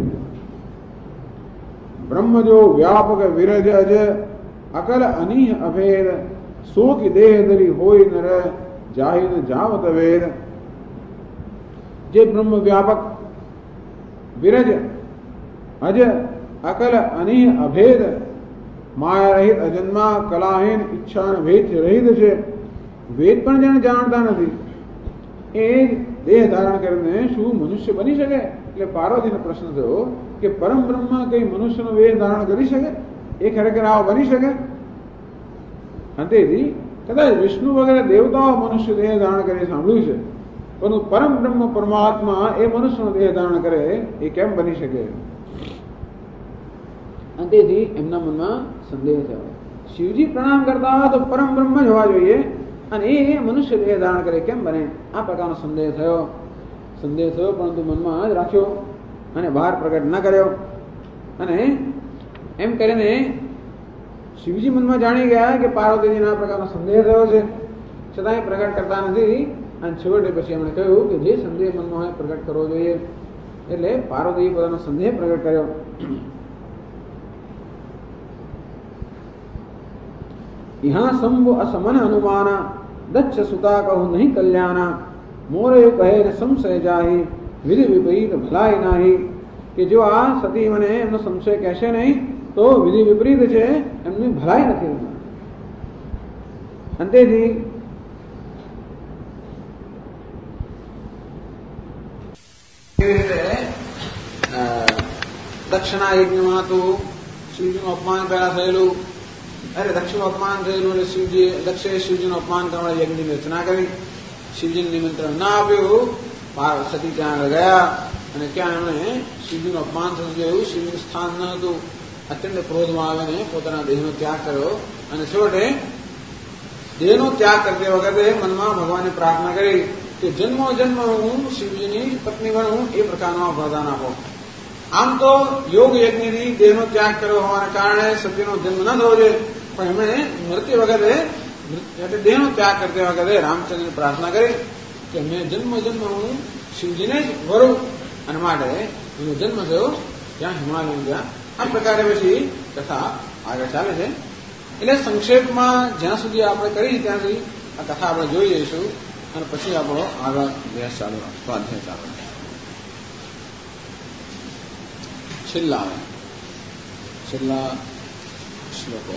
બ્રહ્મ જો વ્યાપક વિરજ અજ અકલ અનિહ અભેદ શોકી દેહ ધરી હોય નર જાહિદ જાવત વેદ. જે બ્રહ્મ વ્યાપક વિરજ અજ અકલ અનિહ અભેદ માયા રહિત અજન્મા કલાહીન ઈચ્છા ભેદ રહિત છે. વેદ પણ જેને જાણતા નથી એ દેહ ધારણ કરીને શું મનુષ્ય બની શકે? એટલે પાર્વતીનો પ્રશ્ન થયો કે પરમ બ્રહ્મ કઈ મનુષ્યનો વેદ ધારણ કરી શકે? એ ખરેખર આવો બની શકે? અંતેથી કદાચ વિષ્ણુ વગેરે દેવતાઓ મનુષ્ય દેહ ધારણ કરી સાંભળ્યું છે, પરંતુ પરમ બ્રહ્મ પરમાત્મા એ મનુષ્યનો દેહ ધારણ કરે એ કેમ બની શકે? અંતેથી એમના મનમાં સંદેહ થયો. શિવજી પ્રણામ કરતા હોય તો પરમ બ્રહ્મ જ હોવા જોઈએ અને એ મનુષ્ય દેહ ધારણ કરે કેમ બને? આ પ્રકારનો સંદેહ થયો. પરંતુ મનમાં જ રાખ્યો અને બહાર પ્રગટ ન કર્યો. અને એમ કરીને શિવજી મનમાં જાણી ગયા કે પાર્વતીજીને આ પ્રકારનો સંદેહ થયો છે, છતાંય પ્રગટ કરતા નથી. અને છેવટે પછી એમણે કહ્યું કે જે સંદેહ મનમાં હોય પ્રગટ કરવો જોઈએ. એટલે પાર્વતીજી પોતાનો સંદેહ પ્રગટ કર્યો. यहाँ संभु असमन अनुमाना दक्ष सुता कहु नहीं कल्याणा मोरे कहे न संशय जाहि विधि विपरीत भलाई नाही. કે જો આ સતી મને એમનો સંશય કહેશે નહીં તો વિધિ વિપરીત છે, એમની ભલાઈ નથી. અંતેથી દક્ષિણા યજ્ઞમાં તો શિવજીનું અપમાન પહેલા થયેલું. અરે દક્ષનું અપમાન થયેલું એટલે શિવજી દક્ષે શિવજીનું અપમાન કરવા યજ્ઞની રચના કરી. શિવજીને નિમંત્રણ ના આપ્યું. સતી ત્યાં ગયા અને ત્યાં એમણે શિવજીનું અપમાન થતું જોયું. શિવજીનું સ્થાન ન હતું. અત્યંત ક્રોધમાં આવીને પોતાના દેહનો ત્યાગ કર્યો અને છેવટે દેહનો ત્યાગ કરતી વખતે મનમાં ભગવાનને પ્રાર્થના કરી કે જન્મો જન્મ હું શિવજીની પત્ની બનું એ પ્રકારનો વરદાન આપો. આમ તો યોગ યજ્ઞથી દેહનો ત્યાગ કર્યો હોવાના કારણે સતીનો જન્મ ન થવો જોઈએ, પણ એમણે મરતી વખતે એટલે દેહનો ત્યાગ કરતી વખતે રામચંદ્રની પ્રાર્થના કરી કે મેં જન્મ જન્મ હું શિવજીને જ વરું અને માટે એનો જન્મ થયો ત્યાં હિમાલય ગયા. આ પ્રકારે પછી કથા આગળ ચાલે છે. એટલે સંક્ષેપમાં જ્યાં સુધી આપણે કરી ત્યાં સુધી આ કથા આપણે જોઈ જઈશું. અને પછી આપણો આગળ અભ્યાસ ચાલુ સ્વાધ્યાય ચાલુ છેલ્લા શ્લોકો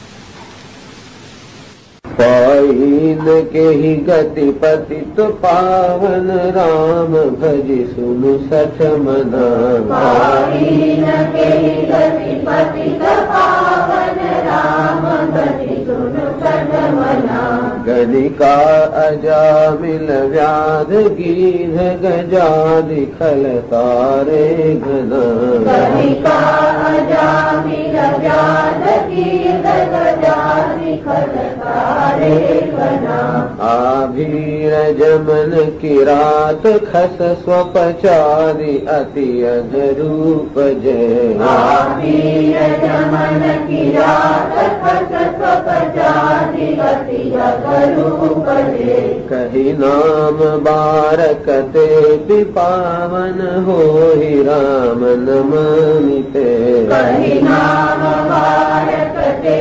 पाइन के ही गति पतित पावन राम भज सुन सठ मना पाइन के ही गति पतित पावन राम भज सुन सठ मना गणिका अजामिल व्याध गीध गजादि खल तारे घना गणिका अजामिल व्याध गीध गजादि खल तारे घना आभीर जमन किरात खस स्वपचारि अति अधरूप जय आभीर जमन किरात खस स्वपचारि अति अधरूप जय कही नाम बारक ते पावन हो राम नमामिते कही नाम बारक ते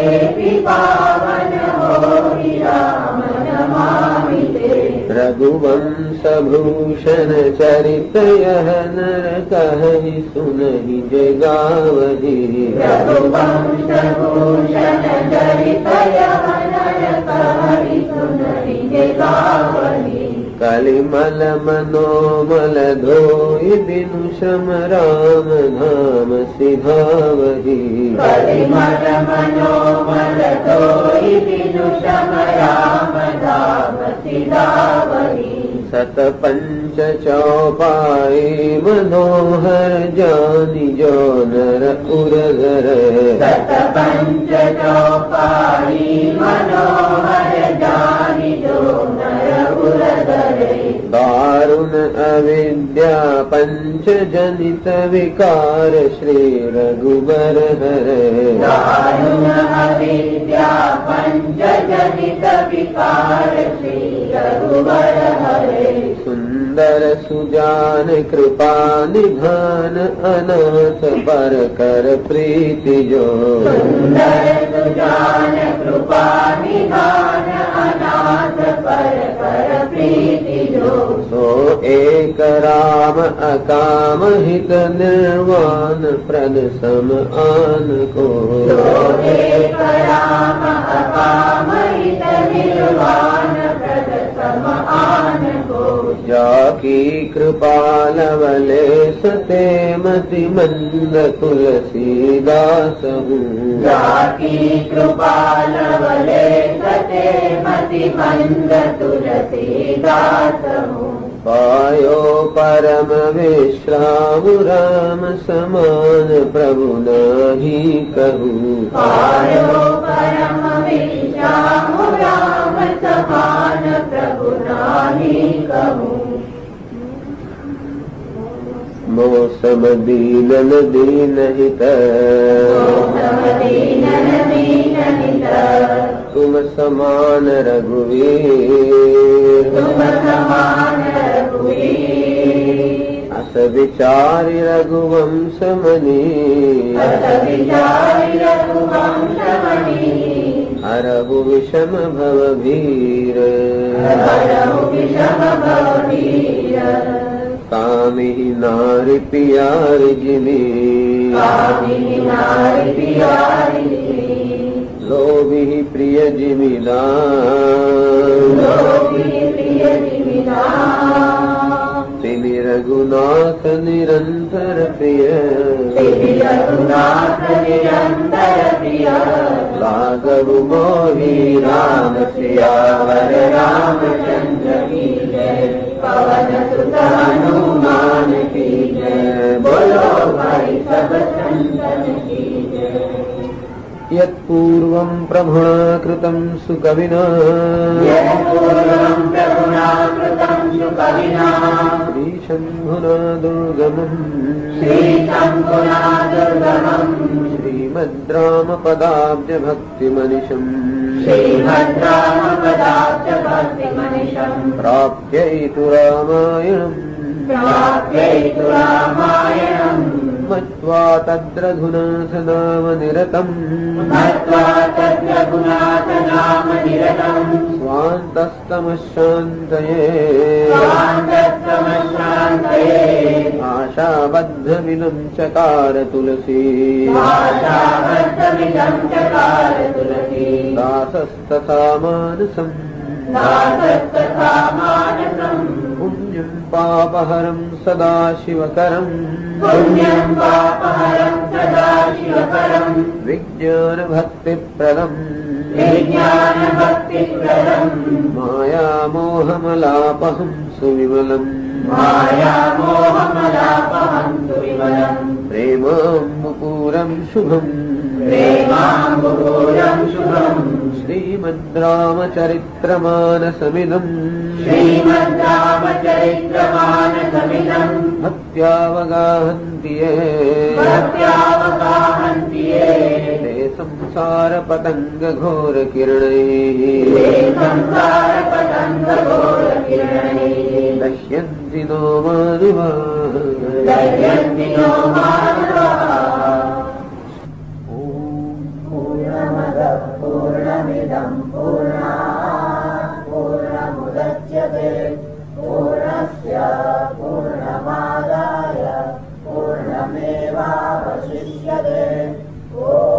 पावन हो राम नमामिते रघुवंश भूषण चरित यह नर कहि सुनहि जय गावहि रघुवंश भूषण चरित यह नर कहि सुनहि जय गावहि कलिमल मनोमल धोई बिनु श्रम राम नाम सिधावहि कलिमल मनोमल धोई बिनु श्रम राम नाम सिधावहि सत पंच चौपाई मनोहर जानि जो नर उरधर सत पंच चौपाई मनोहर जानि जो नर उरधरे दारुण अविद्या पंच जनित विकार श्री रघुबर हरे दारुण अविद्या पंच जनित विकार श्री रघुबर हरे सुंदर सुजान कृपा निधान अनाथ पर कर प्रीति जो सुंदर सुजान कृपा निधान अनाथ पर कर प्रीति जो सो एक राम अकाम हित निर्वाण प्रद सम आन को जो एक राम अकाम हित निर्वाण प्रद सम आन को जाकी कृपा लवले सते मति मंद तुलसीदास हूँ जाकी कृपा लवले सते मति मंद तुलसीदास हूँ पायो परम विश्राम राम समान प्रभु नाही कहूँ पायो परम विश्राम राम समान प्रभु नाही कहूँ मौसम दीनन दीन हित दीनन दीन हित तुम समान रघुवीर तुम समान रघुवीर अस विचारि रघुवंश मणि अस विचारि रघुवंश मणि हरहु विषम भव भीर हरहु विषम भव भीर कामिहि नारि पियारि जिमि कामिनि नारि पियारि लोभिहि प्रिय जिमि दान लोभी प्रिय जिमिदान तिमि रघुनाथ निरंतर प्रिय श्री रघुनाथ निरंतर प्रिय राघव मोहि राम सियावर रामचंद्र की जय पवन सुत हनुमान की जय बोलो भाई सब संतन की जय यत्पूर्वं प्रभुणा कृतं सुकविना यत्पूर्वं प्रभुना कृतं सुकविना श्रीशम्भुना दुर्गमम् श्रीशम्भुना दुर्गमम् श्रीमद्रामपदाब्जभक्तिमनिशम् श्रीभद्रामपदाब्जभक्तिमनिशम् प्राप्यैतु रामायणम् प्राप्यैतु रामायणम् मत्वा तद्रघुना स नाम निरतम् मत्वा तद्रघुनाथ नाम निरतम् स्वान्तस्तमशान्तये स्वान्तस्तमशान्तये आशाबद्धमिदं चकार तुलसी आशाबद्धमिदं चकार तुलसी दासस्तथा मानसम् दासस्तथा मानसम् पुण्यं पापहरं सदा शिवकरम् पुण्यं पापहरं सदा शिवकरम् विज्ञानभक्तिप्रदम् विज्ञानभक्तिप्रदम् मायामोहमलापहं सुविमलम् मायामोहमलापहं सुविमलम् प्रेमाम्बुपूरं शुभम् प्रेमाम्बुपूरं शुभम् श्रीमद् रामचरित्रमानसमिदम् श्रीमद्रामचरित्रमानसमिदम् भक्त्यावगाहन्ति ये भक्त्यावगाहन्ति ये ते संसारपतङ्गघोरकिरणैः ते संसारपतङ्गघोरकिरणैः दह्यन्ति नो मानवाः दह्यन्ति नो मानवाः। पूर्णमदः पूर्णमिदं पूर्णात् पूर्णमुदच्यते पूर्णस्य पूर्णमादाय पूर्णमेवावशिष्यते।